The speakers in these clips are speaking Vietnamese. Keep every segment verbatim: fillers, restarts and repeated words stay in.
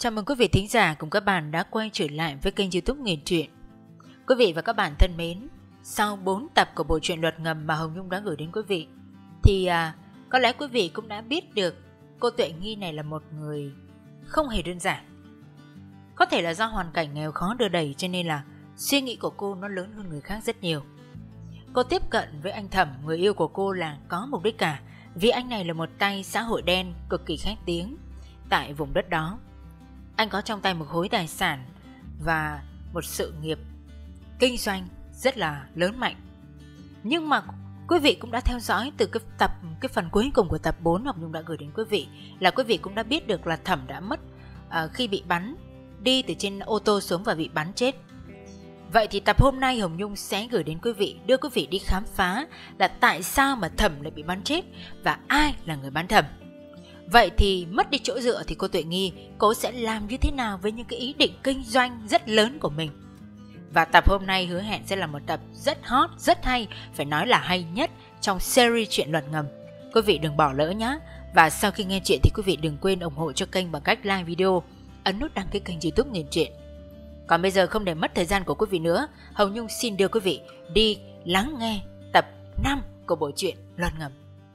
chào mừng quý vị thính giả cùng các bạn đã quay trở lại với kênh YouTube Nghiền Truyện. Quý vị và các bạn thân mến, sau bốn tập của bộ truyện Luật Ngầm mà Hồng Nhung đã gửi đến quý vị, thì à, có lẽ quý vị cũng đã biết được cô Tuệ Nghi này là một người không hề đơn giản. Có thể là do hoàn cảnh nghèo khó đưa đẩy cho nên là suy nghĩ của cô nó lớn hơn người khác rất nhiều. Cô tiếp cận với anh Thẩm, người yêu của cô, là có mục đích cả, vì anh này là một tay xã hội đen cực kỳ khét tiếng tại vùng đất đó. Anh có trong tay một khối tài sản và một sự nghiệp kinh doanh rất là lớn mạnh. Nhưng mà quý vị cũng đã theo dõi từ cái tập cái phần cuối cùng của tập bốn Hồng Nhung đã gửi đến quý vị, là quý vị cũng đã biết được là Thẩm đã mất à, khi bị bắn, đi từ trên ô tô xuống và bị bắn chết. Vậy thì tập hôm nay Hồng Nhung sẽ gửi đến quý vị, đưa quý vị đi khám phá là tại sao mà Thẩm lại bị bắn chết và ai là người bắn Thẩm. Vậy thì mất đi chỗ dựa thì cô Tuệ Nghi, cô sẽ làm như thế nào với những cái ý định kinh doanh rất lớn của mình? Và tập hôm nay hứa hẹn sẽ là một tập rất hot, rất hay, phải nói là hay nhất trong series truyện Luật Ngầm. Quý vị đừng bỏ lỡ nhé. Và sau khi nghe chuyện thì quý vị đừng quên ủng hộ cho kênh bằng cách like video, ấn nút đăng ký kênh YouTube Nghiền Truyện. Còn bây giờ không để mất thời gian của quý vị nữa, Hồng Nhung xin đưa quý vị đi lắng nghe tập năm của bộ truyện Luật Ngầm.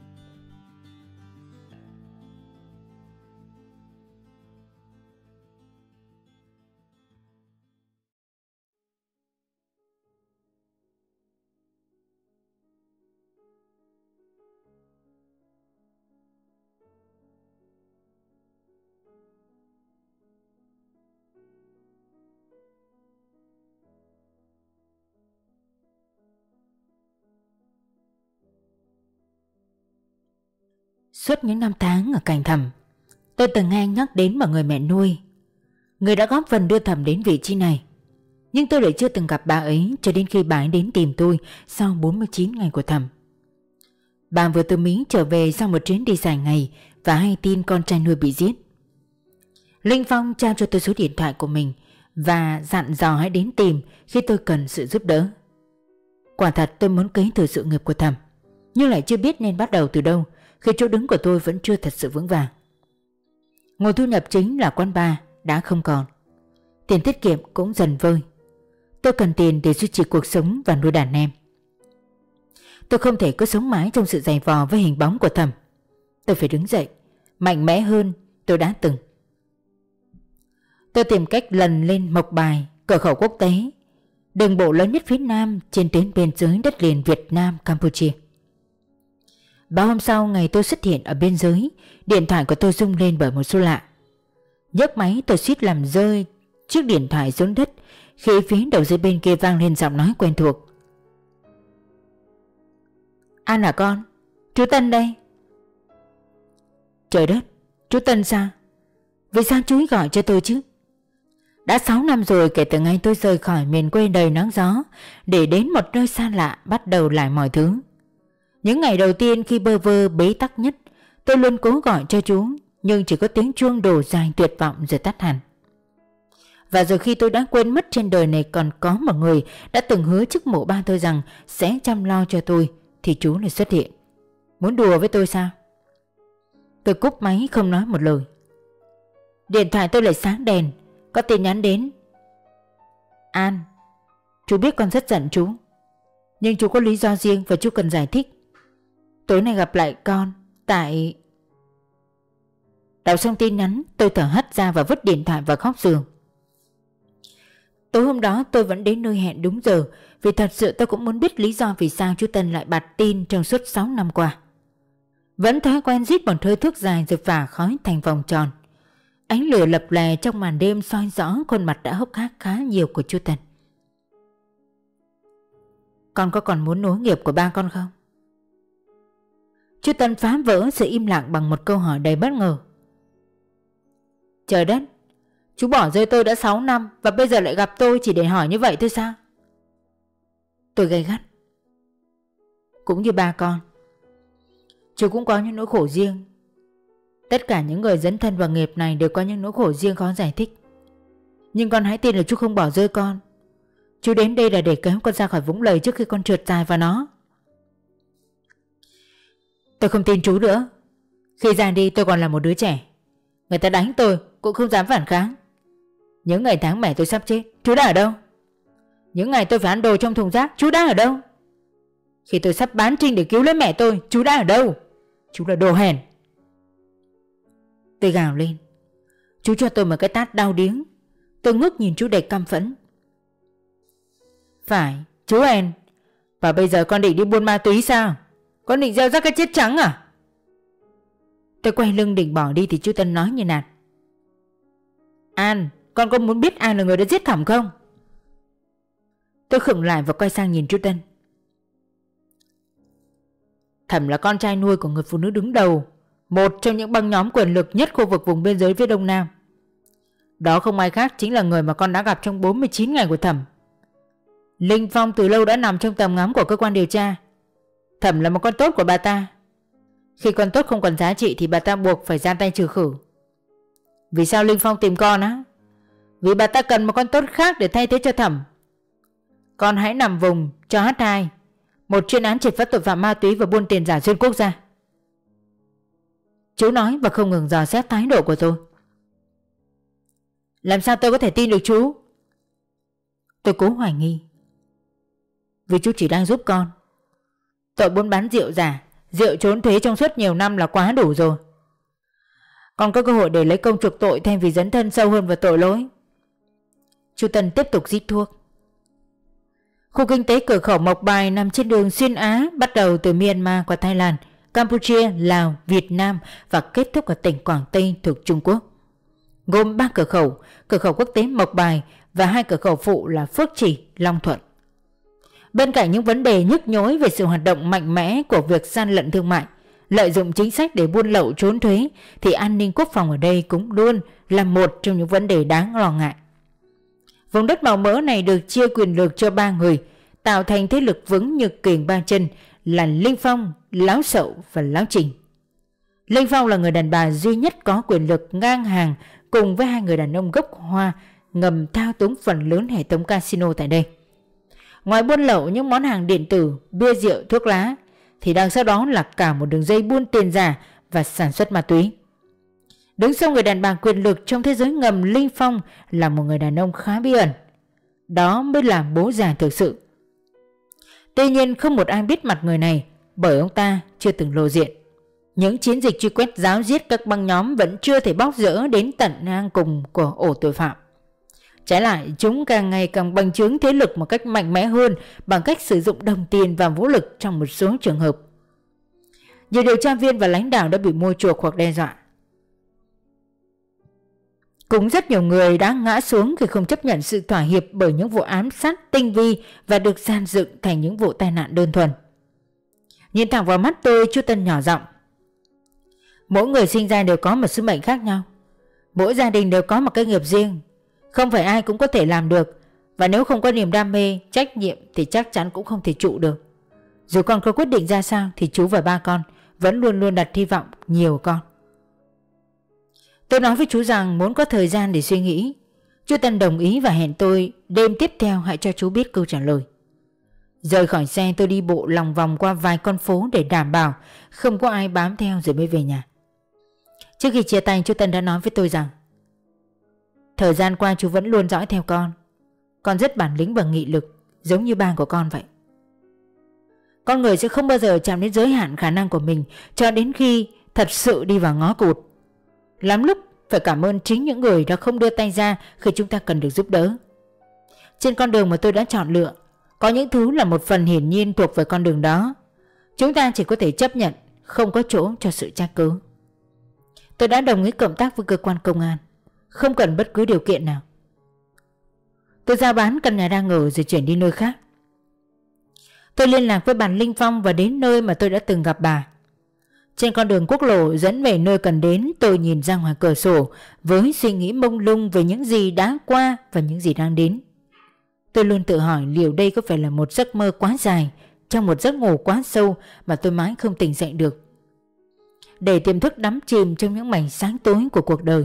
Suốt những năm tháng ở cạnh Thẩm, tôi từng nghe nhắc đến một người mẹ nuôi, người đã góp phần đưa Thẩm đến vị trí này. Nhưng tôi lại chưa từng gặp bà ấy cho đến khi bà ấy đến tìm tôi sau bốn mươi chín ngày của Thẩm. Bà vừa từ Mỹ trở về sau một chuyến đi dài ngày và hay tin con trai nuôi bị giết. Linh Phong trao cho tôi số điện thoại của mình và dặn dò hãy đến tìm khi tôi cần sự giúp đỡ. Quả thật tôi muốn kế thừa sự nghiệp của Thẩm, nhưng lại chưa biết nên bắt đầu từ đâu khi chỗ đứng của tôi vẫn chưa thật sự vững vàng. Nguồn thu nhập chính là quán bar đã không còn, tiền tiết kiệm cũng dần vơi. Tôi cần tiền để duy trì cuộc sống và nuôi đàn em. Tôi không thể cứ sống mãi trong sự giày vò với hình bóng của Thẩm. Tôi phải đứng dậy, mạnh mẽ hơn tôi đã từng. Tôi tìm cách lần lên Mộc Bài, cửa khẩu quốc tế, đường bộ lớn nhất phía Nam trên tuyến biên giới đất liền Việt Nam Campuchia. Ba hôm sau ngày tôi xuất hiện ở biên giới, điện thoại của tôi rung lên bởi một số lạ. Nhấc máy tôi suýt làm rơi chiếc điện thoại xuống đất khi phía đầu dây bên kia vang lên giọng nói quen thuộc. An hả con? Chú Tân đây. Trời đất, chú Tân sao? Vì sao chú ấy gọi cho tôi chứ? Đã sáu năm rồi kể từ ngày tôi rời khỏi miền quê đầy nắng gió để đến một nơi xa lạ bắt đầu lại mọi thứ. Những ngày đầu tiên khi bơ vơ bế tắc nhất, tôi luôn cố gọi cho chú, nhưng chỉ có tiếng chuông đổ dài tuyệt vọng rồi tắt hẳn. Và rồi khi tôi đã quên mất trên đời này còn có một người đã từng hứa trước mộ ba tôi rằng sẽ chăm lo cho tôi, thì chú lại xuất hiện. Muốn đùa với tôi sao? Tôi cúp máy không nói một lời. Điện thoại tôi lại sáng đèn, có tin nhắn đến. An, chú biết con rất giận chú, nhưng chú có lý do riêng và chú cần giải thích. Tối nay gặp lại con, tại... Đọc xong tin nhắn, tôi thở hắt ra và vứt điện thoại vào góc giường. Tối hôm đó tôi vẫn đến nơi hẹn đúng giờ, vì thật sự tôi cũng muốn biết lý do vì sao chú Tân lại bặt tin trong suốt sáu năm qua. Vẫn thói quen rít một hơi thuốc dài rồi phả khói thành vòng tròn. Ánh lửa lập lè trong màn đêm soi rõ khuôn mặt đã hốc hác khá nhiều của chú Tân. Con có còn muốn nối nghiệp của ba con không? Chú Tân phá vỡ sự im lặng bằng một câu hỏi đầy bất ngờ. Trời đất, chú bỏ rơi tôi đã sáu năm và bây giờ lại gặp tôi chỉ để hỏi như vậy thôi sao? Tôi gay gắt. Cũng như ba con, chú cũng có những nỗi khổ riêng. Tất cả những người dấn thân vào nghiệp này đều có những nỗi khổ riêng khó giải thích. Nhưng con hãy tin là chú không bỏ rơi con. Chú đến đây là để kéo con ra khỏi vũng lầy trước khi con trượt dài vào nó. Tôi không tin chú nữa. Khi ra đi tôi còn là một đứa trẻ. Người ta đánh tôi cũng không dám phản kháng. Những ngày tháng mẹ tôi sắp chết, chú đã ở đâu? Những ngày tôi phải ăn đồ trong thùng rác, chú đã ở đâu? Khi tôi sắp bán Trinh để cứu lấy mẹ tôi, chú đã ở đâu? Chú là đồ hèn. Tôi gào lên. Chú cho tôi một cái tát đau điếng. Tôi ngước nhìn chú đầy căm phẫn. Phải, chú hèn. Và bây giờ con định đi buôn ma túy sao? Con định gieo rắc cái chết trắng à? Tôi quay lưng định bỏ đi thì chú Tân nói như nạt. An, con có muốn biết ai là người đã giết Thẩm không? Tôi khựng lại và quay sang nhìn chú Tân. Thẩm là con trai nuôi của người phụ nữ đứng đầu, một trong những băng nhóm quyền lực nhất khu vực vùng biên giới phía Đông Nam. Đó không ai khác chính là người mà con đã gặp trong bốn mươi chín ngày của Thẩm. Linh Phong từ lâu đã nằm trong tầm ngắm của cơ quan điều tra. Thẩm là một con tốt của bà ta. Khi con tốt không còn giá trị thì bà ta buộc phải ra tay trừ khử. Vì sao Linh Phong tìm con á? Vì bà ta cần một con tốt khác để thay thế cho Thẩm. Con hãy nằm vùng cho hát hai, một chuyên án triệt phá tội phạm ma túy và buôn tiền giả xuyên quốc gia. Chú nói và không ngừng dò xét thái độ của tôi. Làm sao tôi có thể tin được chú? Tôi cố hoài nghi. Vì chú chỉ đang giúp con. Tội buôn bán rượu giả, rượu trốn thuế trong suốt nhiều năm là quá đủ rồi. Con có cơ hội để lấy công chuộc tội thay vì dấn thân sâu hơn vào tội lỗi. Chú Tân tiếp tục rít thuốc. Khu kinh tế cửa khẩu Mộc Bài nằm trên đường xuyên Á, bắt đầu từ Myanmar qua Thái Lan, Campuchia, Lào, Việt Nam và kết thúc ở tỉnh Quảng Tây thuộc Trung Quốc. Gồm ba cửa khẩu, cửa khẩu quốc tế Mộc Bài và hai cửa khẩu phụ là Phước Chỉ, Long Thuận. Bên cạnh những vấn đề nhức nhối về sự hoạt động mạnh mẽ của việc gian lận thương mại, lợi dụng chính sách để buôn lậu trốn thuế, thì an ninh quốc phòng ở đây cũng luôn là một trong những vấn đề đáng lo ngại. Vùng đất màu mỡ này được chia quyền lực cho ba người, tạo thành thế lực vững như kiềng ba chân là Linh Phong, Láo Sậu và Láo Trình. Linh Phong là người đàn bà duy nhất có quyền lực ngang hàng cùng với hai người đàn ông gốc Hoa ngầm thao túng phần lớn hệ thống casino tại đây. Ngoài buôn lậu những món hàng điện tử, bia rượu, thuốc lá, thì đằng sau đó là cả một đường dây buôn tiền giả và sản xuất ma túy. Đứng sau người đàn bà quyền lực trong thế giới ngầm Linh Phong là một người đàn ông khá bí ẩn. Đó mới là bố già thực sự. Tuy nhiên không một ai biết mặt người này bởi ông ta chưa từng lộ diện. Những chiến dịch truy quét giáo giết các băng nhóm vẫn chưa thể bóc rỡ đến tận hang cùng của ổ tội phạm. Trái lại, chúng càng ngày càng bành trướng thế lực một cách mạnh mẽ hơn bằng cách sử dụng đồng tiền và vũ lực trong một số trường hợp. Nhiều điều tra viên và lãnh đạo đã bị mua chuộc hoặc đe dọa. Cũng rất nhiều người đã ngã xuống khi không chấp nhận sự thỏa hiệp bởi những vụ ám sát tinh vi và được gian dựng thành những vụ tai nạn đơn thuần. Nhìn thẳng vào mắt tôi, chú Tân nhỏ giọng. Mỗi người sinh ra đều có một sứ mệnh khác nhau. Mỗi gia đình đều có một cái nghiệp riêng. Không phải ai cũng có thể làm được. Và nếu không có niềm đam mê, trách nhiệm thì chắc chắn cũng không thể trụ được. Dù con có quyết định ra sao thì chú và ba con vẫn luôn luôn đặt hy vọng nhiều con. Tôi nói với chú rằng muốn có thời gian để suy nghĩ. Chú Tân đồng ý và hẹn tôi đêm tiếp theo hãy cho chú biết câu trả lời. Rời khỏi xe, tôi đi bộ lòng vòng qua vài con phố để đảm bảo không có ai bám theo rồi mới về nhà. Trước khi chia tay, chú Tân đã nói với tôi rằng thời gian qua chú vẫn luôn dõi theo con. Con rất bản lĩnh và nghị lực, giống như ba của con vậy. Con người sẽ không bao giờ chạm đến giới hạn khả năng của mình cho đến khi thật sự đi vào ngõ cụt. Lắm lúc phải cảm ơn chính những người đã không đưa tay ra khi chúng ta cần được giúp đỡ. Trên con đường mà tôi đã chọn lựa, có những thứ là một phần hiển nhiên thuộc về con đường đó. Chúng ta chỉ có thể chấp nhận, không có chỗ cho sự trách cứ. Tôi đã đồng ý cộng tác với cơ quan công an, không cần bất cứ điều kiện nào. Tôi giao bán căn nhà đang ở rồi chuyển đi nơi khác. Tôi liên lạc với bà Linh Phong và đến nơi mà tôi đã từng gặp bà. Trên con đường quốc lộ dẫn về nơi cần đến, tôi nhìn ra ngoài cửa sổ với suy nghĩ mông lung về những gì đã qua và những gì đang đến. Tôi luôn tự hỏi liệu đây có phải là một giấc mơ quá dài trong một giấc ngủ quá sâu mà tôi mãi không tỉnh dậy được, để tiềm thức đắm chìm trong những mảnh sáng tối của cuộc đời.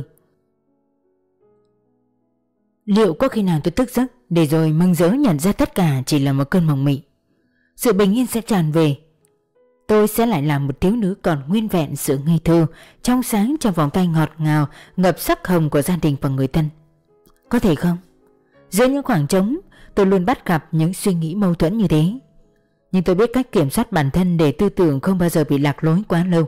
Liệu có khi nào tôi thức giấc để rồi mừng rỡ nhận ra tất cả chỉ là một cơn mộng mị? Sự bình yên sẽ tràn về. Tôi sẽ lại là một thiếu nữ còn nguyên vẹn sự ngây thơ, trong sáng trong vòng tay ngọt ngào, ngập sắc hồng của gia đình và người thân. Có thể không? Giữa những khoảng trống, tôi luôn bắt gặp những suy nghĩ mâu thuẫn như thế. Nhưng tôi biết cách kiểm soát bản thân để tư tưởng không bao giờ bị lạc lối quá lâu.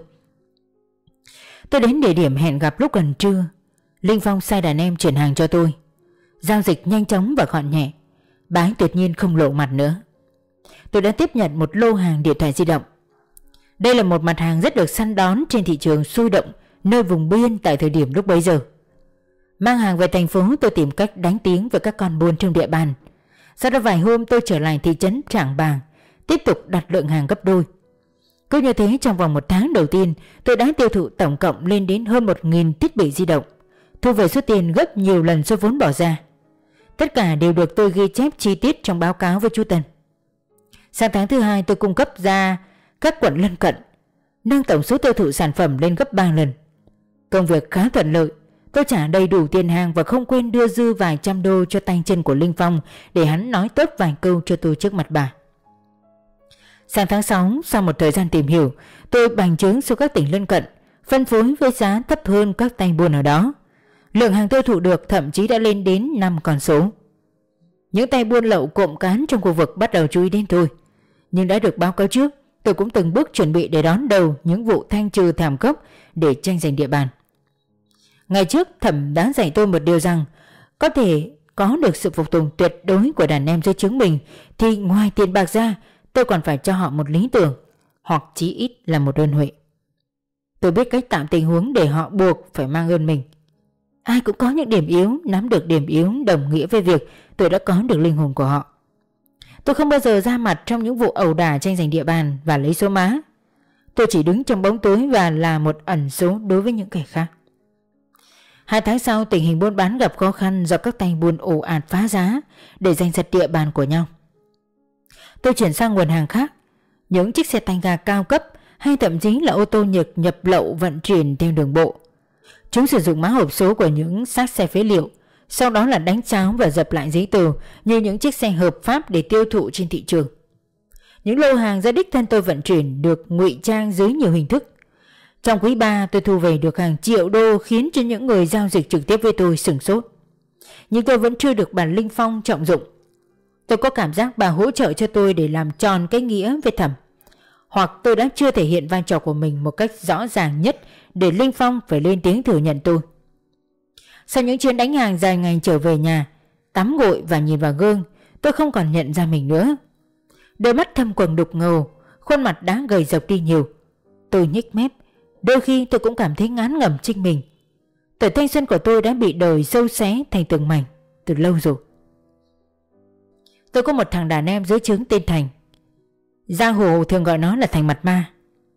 Tôi đến địa điểm hẹn gặp lúc gần trưa. Linh Phong sai đàn em chuyển hàng cho tôi. Giao dịch nhanh chóng và gọn nhẹ. Bà ấy tuyệt nhiên không lộ mặt nữa. Tôi đã tiếp nhận một lô hàng điện thoại di động. Đây là một mặt hàng rất được săn đón trên thị trường sôi động nơi vùng biên tại thời điểm lúc bấy giờ. Mang hàng về thành phố, tôi tìm cách đánh tiếng với các con buôn trong địa bàn. Sau đó vài hôm tôi trở lại thị trấn Trảng Bàng, tiếp tục đặt lượng hàng gấp đôi. Cứ như thế trong vòng một tháng đầu tiên, tôi đã tiêu thụ tổng cộng lên đến hơn một nghìn thiết bị di động, thu về số tiền gấp nhiều lần số vốn bỏ ra. Tất cả đều được tôi ghi chép chi tiết trong báo cáo với chú Tân. Sang tháng thứ hai tôi cung cấp ra các quận lân cận, nâng tổng số tiêu thụ sản phẩm lên gấp ba lần. Công việc khá thuận lợi. Tôi trả đầy đủ tiền hàng và không quên đưa dư vài trăm đô cho tay chân của Linh Phong để hắn nói tốt vài câu cho tôi trước mặt bà. Sang tháng sáu, sau một thời gian tìm hiểu, tôi bành trướng xuống các tỉnh lân cận, phân phối với giá thấp hơn các tay buôn ở đó. Lượng hàng tiêu thụ được thậm chí đã lên đến năm con số. Những tay buôn lậu cộm cán trong khu vực bắt đầu chú ý đến tôi. Nhưng đã được báo cáo trước, tôi cũng từng bước chuẩn bị để đón đầu những vụ thanh trừ thảm khốc để tranh giành địa bàn. Ngày trước Thẩm đã dạy tôi một điều rằng có thể có được sự phục tùng tuyệt đối của đàn em dưới trướng mình thì ngoài tiền bạc ra tôi còn phải cho họ một lý tưởng hoặc chí ít là một ơn huệ. Tôi biết cách tạo tình huống để họ buộc phải mang ơn mình. Ai cũng có những điểm yếu, nắm được điểm yếu đồng nghĩa với việc tôi đã có được linh hồn của họ. Tôi không bao giờ ra mặt trong những vụ ẩu đả tranh giành địa bàn và lấy số má. Tôi chỉ đứng trong bóng tối và là một ẩn số đối với những kẻ khác. Hai tháng sau, tình hình buôn bán gặp khó khăn do các tay buôn ồ ạt phá giá để giành giật địa bàn của nhau. Tôi chuyển sang nguồn hàng khác, những chiếc xe tay ga cao cấp hay thậm chí là ô tô Nhật nhập lậu vận chuyển theo đường bộ. Chúng sử dụng mã hộp số của những xác xe phế liệu, sau đó là đánh tráo và dập lại giấy tờ như những chiếc xe hợp pháp để tiêu thụ trên thị trường. Những lô hàng do đích thân tôi vận chuyển được ngụy trang dưới nhiều hình thức. Trong quý ba tôi thu về được hàng triệu đô khiến cho những người giao dịch trực tiếp với tôi sửng sốt. Nhưng tôi vẫn chưa được bà Linh Phong trọng dụng. Tôi có cảm giác bà hỗ trợ cho tôi để làm tròn cái nghĩa với Thẩm. Hoặc tôi đã chưa thể hiện vai trò của mình một cách rõ ràng nhất để Linh Phong phải lên tiếng thừa nhận tôi. Sau những chuyến đánh hàng dài ngày trở về nhà, tắm gội và nhìn vào gương, tôi không còn nhận ra mình nữa. Đôi mắt thâm quầng đục ngầu, khuôn mặt đã gầy rộc đi nhiều. Tôi nhếch mép, đôi khi tôi cũng cảm thấy ngán ngẩm trinh mình. Tuổi thanh xuân của tôi đã bị đời sâu xé thành từng mảnh từ lâu rồi. Tôi có một thằng đàn em dưới trướng tên Thành. Giang hồ thường gọi nó là Thành mặt ma.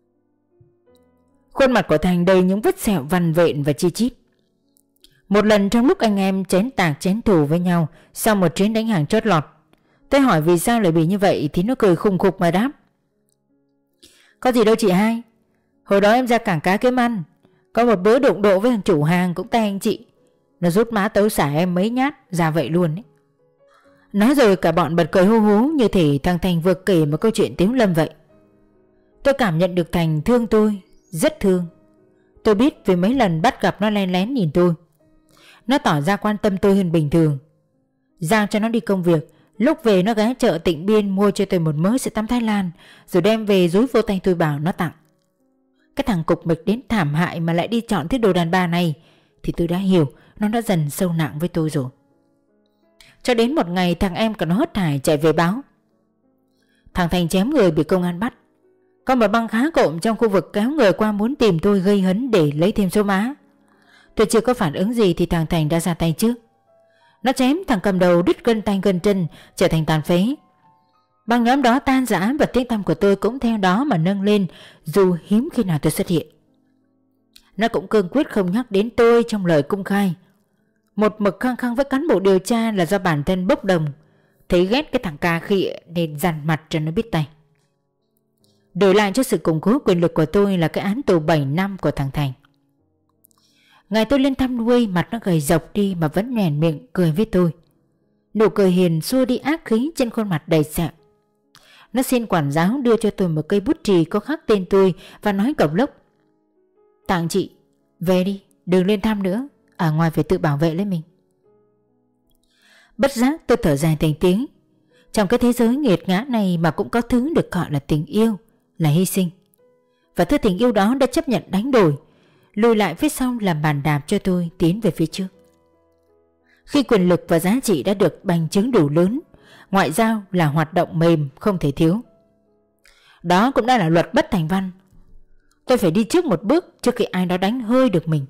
Khuôn mặt của Thành đầy những vết sẹo vằn vện và chi chít. Một lần trong lúc anh em chén tạc chén thù với nhau sau một chuyến đánh hàng chót lọt, tôi hỏi vì sao lại bị như vậy thì nó cười khùng khục mà đáp: Có gì đâu chị hai, hồi đó em ra cảng cá kiếm ăn, có một bữa đụng độ với thằng chủ hàng cũng tay anh chị, nó rút má tấu xả em mấy nhát ra vậy luôn ấy. Nói rồi cả bọn bật cười hú hú như thể thằng Thành vừa kể một câu chuyện Tiếu Lâm vậy. Tôi cảm nhận được Thành thương tôi, rất thương. Tôi biết vì mấy lần bắt gặp nó len lén nhìn tôi. Nó tỏ ra quan tâm tôi hơn bình thường. Giao cho nó đi công việc, lúc về nó ghé chợ Tịnh Biên mua cho tôi một mớ sữa tắm Thái Lan, rồi đem về dúi vô tay tôi bảo nó tặng. Cái thằng cục mịch đến thảm hại mà lại đi chọn thứ đồ đàn bà này thì tôi đã hiểu nó đã dần sâu nặng với tôi rồi. Cho đến một ngày thằng em của nó hớt hải chạy về báo: Thằng Thành chém người bị công an bắt. Có một băng khá cộm trong khu vực kéo người qua muốn tìm tôi gây hấn để lấy thêm số má. Tôi chưa có phản ứng gì thì thằng Thành đã ra tay trước. Nó chém thằng cầm đầu đứt gân tay gân chân, trở thành tàn phế. Băng nhóm đó tan rã và tiếng tăm của tôi cũng theo đó mà nâng lên, dù hiếm khi nào tôi xuất hiện. Nó cũng cương quyết không nhắc đến tôi trong lời công khai. Một mực khăng khăng với cán bộ điều tra là do bản thân bốc đồng, thấy ghét cái thằng cà khịa nên dằn mặt cho nó biết tay. Đổi lại cho sự củng cố quyền lực của tôi là cái án tù bảy năm của thằng Thành. Ngày tôi lên thăm nuôi, mặt nó gầy rộc đi mà vẫn nhoẻn miệng cười với tôi. Nụ cười hiền xua đi ác khí trên khuôn mặt đầy sẹo. Nó xin quản giáo đưa cho tôi một cây bút chì có khắc tên tôi và nói cộc lốc: Tặng chị, về đi, đừng lên thăm nữa, ở ngoài phải tự bảo vệ lấy mình. Bất giác tôi thở dài thành tiếng. Trong cái thế giới nghiệt ngã này mà cũng có thứ được gọi là tình yêu, là hy sinh. Và thứ tình yêu đó đã chấp nhận đánh đổi, lùi lại phía sau làm bàn đạp cho tôi tiến về phía trước. Khi quyền lực và giá trị đã được bằng chứng đủ lớn, ngoại giao là hoạt động mềm không thể thiếu. Đó cũng đã là luật bất thành văn. Tôi phải đi trước một bước trước khi ai đó đánh hơi được mình.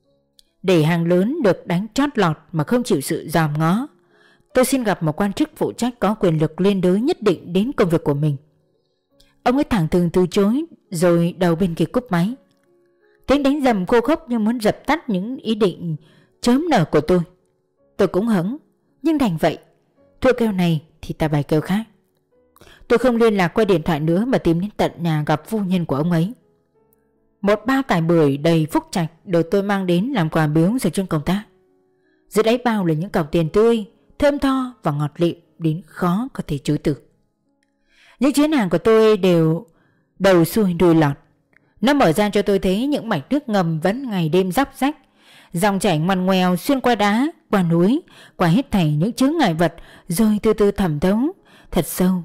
Để hàng lớn được đánh chót lọt mà không chịu sự dòm ngó, tôi xin gặp một quan chức phụ trách có quyền lực liên đới nhất định đến công việc của mình. Ông ấy thẳng thừng từ chối, rồi đầu bên kia cúp máy. Tiếng đánh rầm khô khốc như muốn dập tắt những ý định chớm nở của tôi. Tôi cũng hững, nhưng đành vậy. Thua kèo này thì ta bài kèo khác. Tôi không liên lạc qua điện thoại nữa mà tìm đến tận nhà gặp phu nhân của ông ấy. Một bao tải bưởi đầy phúc trạch được tôi mang đến làm quà biếu rồi trên công tác. Dưới đáy bao là những cọc tiền tươi, thơm tho và ngọt lịm đến khó có thể chối từ. Những chuyến hàng của tôi đều đầu xuôi đuôi lọt. Nó mở ra cho tôi thấy những mạch nước ngầm vẫn ngày đêm róc rách, dòng chảy ngoằn ngoèo xuyên qua đá, qua núi, qua hết thảy những chướng ngại vật, rồi từ từ thẩm thấu thật sâu.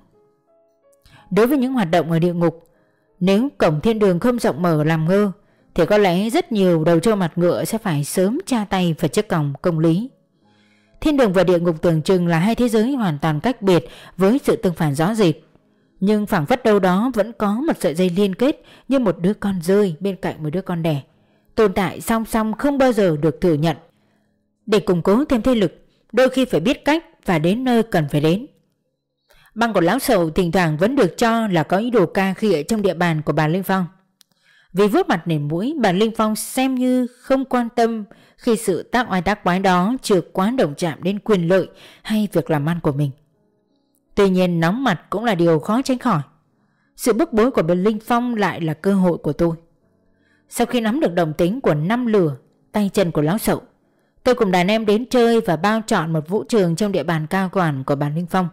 Đối với những hoạt động ở địa ngục, nếu cổng thiên đường không rộng mở làm ngơ, thì có lẽ rất nhiều đầu trâu mặt ngựa sẽ phải sớm tra tay vào chiếc còng công lý. Thiên đường và địa ngục tưởng chừng là hai thế giới hoàn toàn cách biệt với sự tương phản rõ rệt, nhưng phảng phất đâu đó vẫn có một sợi dây liên kết như một đứa con rơi bên cạnh một đứa con đẻ, tồn tại song song không bao giờ được thừa nhận. Để củng cố thêm thế lực, đôi khi phải biết cách và đến nơi cần phải đến. Băng của lão Sậu thỉnh thoảng vẫn được cho là có ý đồ ca khịa trong địa bàn của bà Linh Phong. Vì vuốt mặt nền mũi, bà Linh Phong xem như không quan tâm khi sự tác oai tác quái đó chưa quá động chạm đến quyền lợi hay việc làm ăn của mình. Tuy nhiên nóng mặt cũng là điều khó tránh khỏi. Sự bức bối của bà Linh Phong lại là cơ hội của tôi. Sau khi nắm được đồng tính của năm lửa, tay chân của lão Sậu, tôi cùng đàn em đến chơi và bao trọn một vũ trường trong địa bàn cao quản của bà Linh Phong.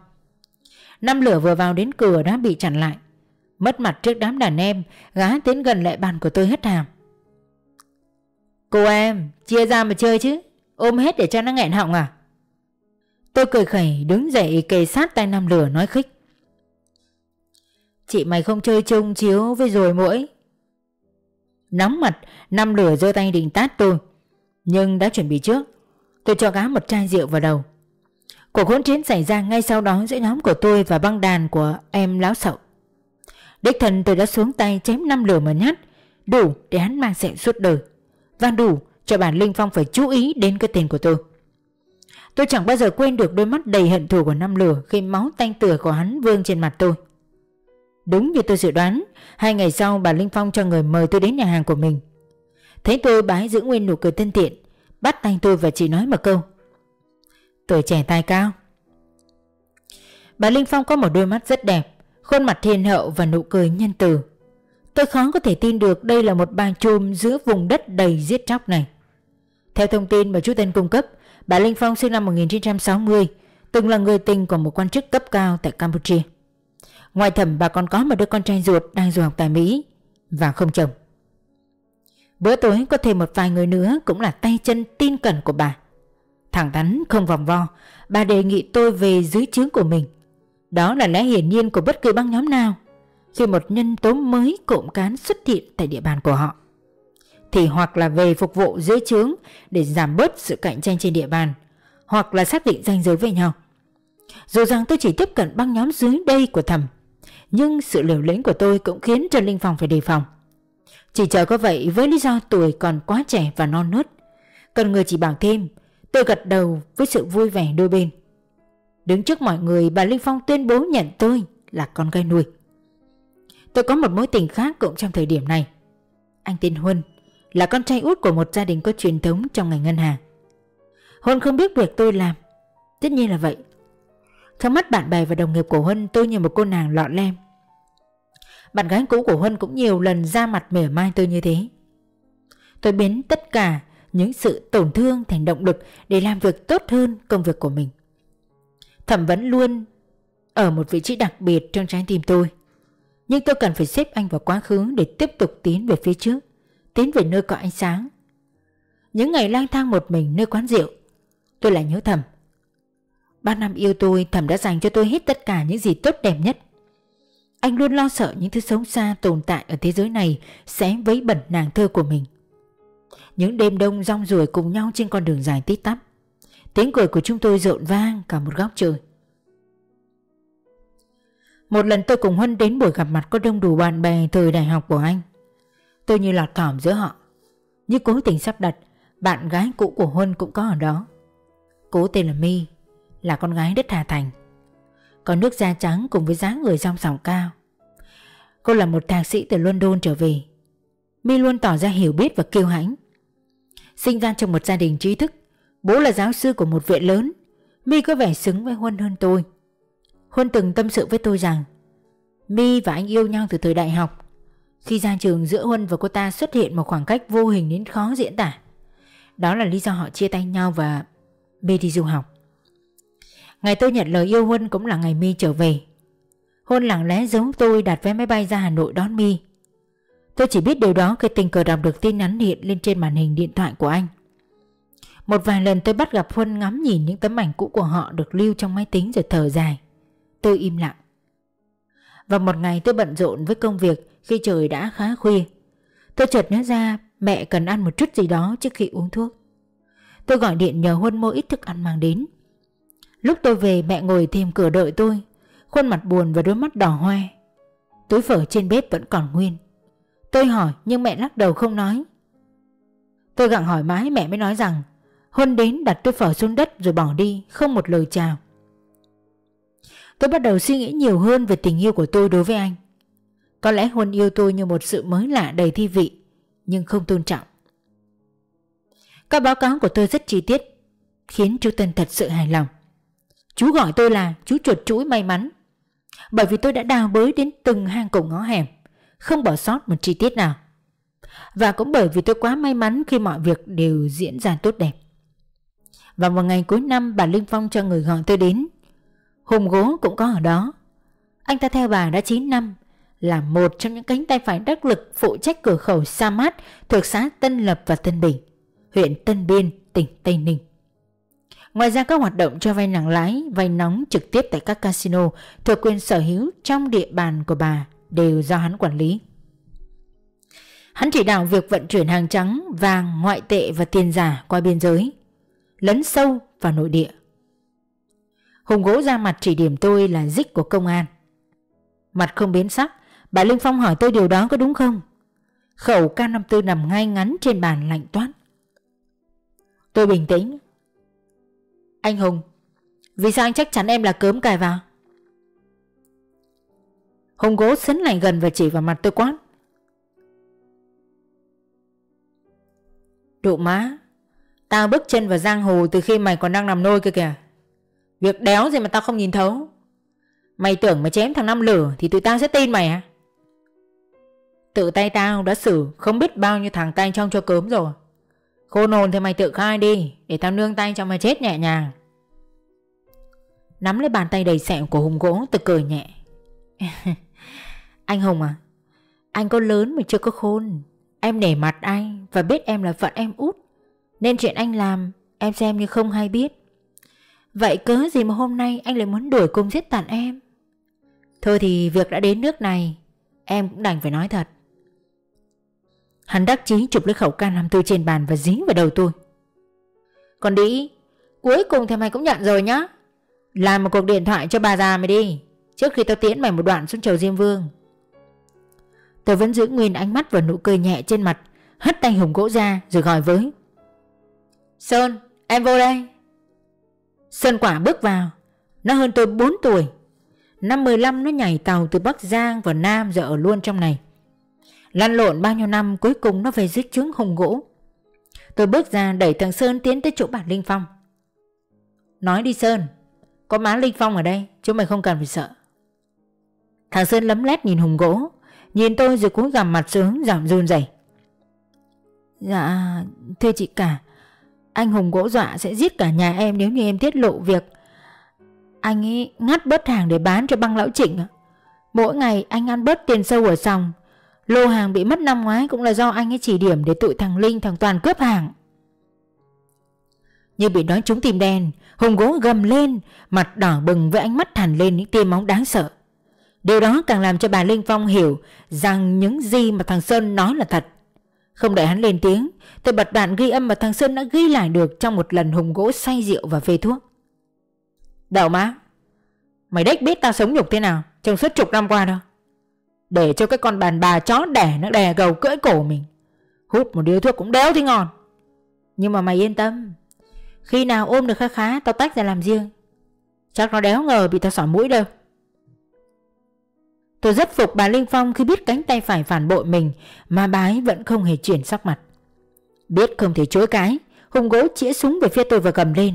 Năm lửa vừa vào đến cửa đã bị chặn lại. Mất mặt trước đám đàn em, gã tiến gần lại bàn của tôi hất hàm. Cô em, chia ra mà chơi chứ, ôm hết để cho nó nghẹn họng à? Tôi cười khẩy đứng dậy kề sát tay năm lửa nói khích. Chị mày không chơi chung chiếu với rồi mỗi. Nóng mặt, năm lửa giơ tay định tát tôi, nhưng đã chuẩn bị trước. Tôi cho gã một chai rượu vào đầu. Cuộc hỗn chiến xảy ra ngay sau đó giữa nhóm của tôi và băng đàn của em lão Sậu. Đích thân tôi đã xuống tay chém năm lửa một nhát, đủ để hắn mang sẹo suốt đời, và đủ cho bản Linh Phong phải chú ý đến cái tên của tôi. Tôi chẳng bao giờ quên được đôi mắt đầy hận thù của năm lửa khi máu tanh tưởi của hắn vương trên mặt tôi. Đúng như tôi dự đoán, hai ngày sau bà Linh Phong cho người mời tôi đến nhà hàng của mình. Thấy tôi, bà ấy giữ nguyên nụ cười thân thiện, bắt tay tôi và chỉ nói một câu: tuổi trẻ tài cao. Bà Linh Phong có một đôi mắt rất đẹp, khuôn mặt hiền hậu và nụ cười nhân từ. Tôi khó có thể tin được đây là một bà trùm giữa vùng đất đầy giết chóc này. Theo thông tin mà chú Tân cung cấp, bà Linh Phong sinh năm một nghìn chín trăm sáu mươi, từng là người tình của một quan chức cấp cao tại Campuchia. Ngoài thẩm, bà còn có một đứa con trai ruột đang du học tại Mỹ và không chồng. Bữa tối có thêm một vài người nữa cũng là tay chân tin cẩn của bà. Thẳng thắn không vòng vo, bà đề nghị tôi về dưới trướng của mình. Đó là lẽ hiển nhiên của bất cứ băng nhóm nào. Khi một nhân tố mới cộng cán xuất hiện tại địa bàn của họ, thì hoặc là về phục vụ dưới trướng để giảm bớt sự cạnh tranh trên địa bàn, hoặc là xác định ranh giới với nhau. Dù rằng tôi chỉ tiếp cận băng nhóm dưới đây của thẩm, nhưng sự liều lĩnh của tôi cũng khiến cho Linh Phong phải đề phòng. Chỉ chờ có vậy với lý do tuổi còn quá trẻ và non nớt. Cần người chỉ bảo thêm, tôi gật đầu với sự vui vẻ đôi bên. Đứng trước mọi người, bà Linh Phong tuyên bố nhận tôi là con gái nuôi. Tôi có một mối tình khác cũng trong thời điểm này. Anh tên Huân, là con trai út của một gia đình có truyền thống trong ngành ngân hàng. Huân không biết việc tôi làm, tất nhiên là vậy. Trong mắt bạn bè và đồng nghiệp của Huân, tôi như một cô nàng lọ lem. Bạn gái cũ của Huân cũng nhiều lần ra mặt mỉa mai tôi như thế. Tôi biến tất cả những sự tổn thương thành động lực để làm việc tốt hơn công việc của mình. Thẩm vẫn luôn ở một vị trí đặc biệt trong trái tim tôi. Nhưng tôi cần phải xếp anh vào quá khứ để tiếp tục tiến về phía trước, tiến về nơi có ánh sáng. Những ngày lang thang một mình nơi quán rượu, tôi lại nhớ Thẩm. Ba năm yêu tôi, Thẩm đã dành cho tôi hết tất cả những gì tốt đẹp nhất. Anh luôn lo sợ những thứ xấu xa tồn tại ở thế giới này sẽ vấy bẩn nàng thơ của mình. Những đêm đông rong ruổi cùng nhau trên con đường dài tít tắp, tiếng cười của chúng tôi rộn vang cả một góc trời. Một lần tôi cùng Huân đến buổi gặp mặt có đông đủ bạn bè thời đại học của anh. Tôi như lọt thỏm giữa họ, như cố tình sắp đặt bạn gái cũ của Huân cũng có ở đó. Cô tên là My, là con gái đất Hà Thành, có nước da trắng cùng với dáng người song sòng cao. Cô là một thạc sĩ từ London trở về. My luôn tỏ ra hiểu biết và kiêu hãnh. Sinh ra trong một gia đình trí thức, bố là giáo sư của một viện lớn, My có vẻ xứng với Huân hơn tôi. Huân từng tâm sự với tôi rằng My và anh yêu nhau từ thời đại học. Khi ra trường, giữa Huân và cô ta xuất hiện một khoảng cách vô hình đến khó diễn tả. Đó là lý do họ chia tay nhau và My đi du học. Ngày tôi nhận lời yêu Huân cũng là ngày My trở về. Huân lặng lẽ giấu tôi đặt vé máy bay ra Hà Nội đón My. Tôi chỉ biết điều đó khi tình cờ đọc được tin nhắn hiện lên trên màn hình điện thoại của anh. Một vài lần tôi bắt gặp Huân ngắm nhìn những tấm ảnh cũ của họ được lưu trong máy tính rồi thở dài. Tôi im lặng. Và một ngày tôi bận rộn với công việc khi trời đã khá khuya. Tôi chợt nhớ ra mẹ cần ăn một chút gì đó trước khi uống thuốc. Tôi gọi điện nhờ Huân mua ít thức ăn mang đến. Lúc tôi về, mẹ ngồi thềm cửa đợi tôi, khuôn mặt buồn và đôi mắt đỏ hoe. Túi phở trên bếp vẫn còn nguyên. Tôi hỏi nhưng mẹ lắc đầu không nói. Tôi gặng hỏi mãi mẹ mới nói rằng Huân đến đặt túi phở xuống đất rồi bỏ đi, không một lời chào. Tôi bắt đầu suy nghĩ nhiều hơn về tình yêu của tôi đối với anh. Có lẽ Huân yêu tôi như một sự mới lạ đầy thi vị, nhưng không tôn trọng. Các báo cáo của tôi rất chi tiết, khiến chú Tân thật sự hài lòng. Chú gọi tôi là chú chuột chuỗi may mắn, bởi vì tôi đã đào bới đến từng hang cùng ngõ hẻm, không bỏ sót một chi tiết nào. Và cũng bởi vì tôi quá may mắn khi mọi việc đều diễn ra tốt đẹp. Và một ngày cuối năm, bà Linh Phong cho người gọi tôi đến. Hùng Gố cũng có ở đó. Anh ta theo bà đã chín năm, là một trong những cánh tay phải đắc lực phụ trách cửa khẩu Sa Mát thuộc xã Tân Lập và Tân Bình, huyện Tân Biên, tỉnh Tây Ninh. Ngoài ra các hoạt động cho vay nặng lãi, vay nóng trực tiếp tại các casino thuộc quyền sở hữu trong địa bàn của bà đều do hắn quản lý. Hắn chỉ đạo việc vận chuyển hàng trắng, vàng, ngoại tệ và tiền giả qua biên giới, lấn sâu vào nội địa. Hùng Gỗ ra mặt chỉ điểm tôi là dích của công an. Mặt không biến sắc, bà Linh Phong hỏi tôi điều đó có đúng không. Khẩu K năm mươi tư nằm ngay ngắn trên bàn lạnh toát. Tôi bình tĩnh. Anh Hùng, vì sao anh chắc chắn em là cớm cài vào? Hùng Gỗ sấn lại gần và chỉ vào mặt tôi quát. Độ má, tao bước chân vào giang hồ từ khi mày còn đang nằm nôi kia kìa. Việc đéo gì mà tao không nhìn thấu. Mày tưởng mày chém thằng Năm Lửa thì tụi tao sẽ tin mày à? Tự tay tao đã xử không biết bao nhiêu thằng tay trong cho cớm rồi. Khôn hồn thì mày tự khai đi, để tao nương tay cho mày chết nhẹ nhàng. Nắm lấy bàn tay đầy sẹo của Hùng Gỗ, tôi cười nhẹ. Anh Hùng à, anh có lớn mà chưa có khôn. Em nể mặt anh và biết em là phận em út, nên chuyện anh làm em xem như không hay biết. Vậy cớ gì mà hôm nay anh lại muốn đuổi cùng giết tận em? Thôi thì việc đã đến nước này, em cũng đành phải nói thật. Hắn đắc chí chụp lấy khẩu K năm mươi tư trên bàn và dí vào đầu tôi. Còn đi, cuối cùng thì mày cũng nhận rồi nhá. Làm một cuộc điện thoại cho bà già mày đi, trước khi tao tiễn mày một đoạn xuống chầu Diêm Vương. Tôi vẫn giữ nguyên ánh mắt và nụ cười nhẹ trên mặt, hất tay Hùng Gỗ ra rồi gọi với. Sơn, em vô đây. Sơn Quả bước vào. Nó hơn tôi bốn tuổi. Năm mười lăm nó nhảy tàu từ Bắc Giang vào Nam, giờ ở luôn trong này. Lăn lộn bao nhiêu năm, cuối cùng nó về dưới trướng Hùng Gỗ. Tôi bước ra đẩy thằng Sơn tiến tới chỗ bà Linh Phong. Nói đi Sơn, có má Linh Phong ở đây, chúng mày không cần phải sợ. Thằng Sơn lấm lét nhìn Hùng Gỗ, nhìn tôi rồi cúi gằm mặt xuống, giọng run rẩy. Dạ, thưa chị cả, anh Hùng Gỗ dọa sẽ giết cả nhà em nếu như em tiết lộ việc anh ấy ngắt bớt hàng để bán cho băng lão Trịnh. Mỗi ngày anh ăn bớt tiền sâu ở sòng. Lô hàng bị mất năm ngoái cũng là do anh ấy chỉ điểm để tụi thằng Linh, thằng Toàn cướp hàng. Như bị nói trúng tim đen, Hùng Gỗ gầm lên, mặt đỏ bừng với ánh mắt hằn lên những tia máu đáng sợ. Điều đó càng làm cho bà Linh Phong hiểu rằng những gì mà thằng Sơn nói là thật. Không đợi hắn lên tiếng, tôi bật đoạn ghi âm mà thằng Sơn đã ghi lại được trong một lần Hùng Gỗ say rượu và phê thuốc. Đậu má, mày đếch biết tao sống nhục thế nào trong suốt chục năm qua đâu. Để cho cái con đàn bà chó đẻ nó đè gầu cưỡi cổ mình. Hút một điếu thuốc cũng đéo thấy ngon. Nhưng mà mày yên tâm, khi nào ôm được khá khá tao tách ra làm riêng. Chắc nó đéo ngờ bị tao xỏ mũi đâu. Tôi rất phục bà Linh Phong khi biết cánh tay phải phản bội mình mà bà ấy vẫn không hề chuyển sắc mặt. Biết không thể chối cái, Hùng Gỗ chĩa súng về phía tôi và gầm lên.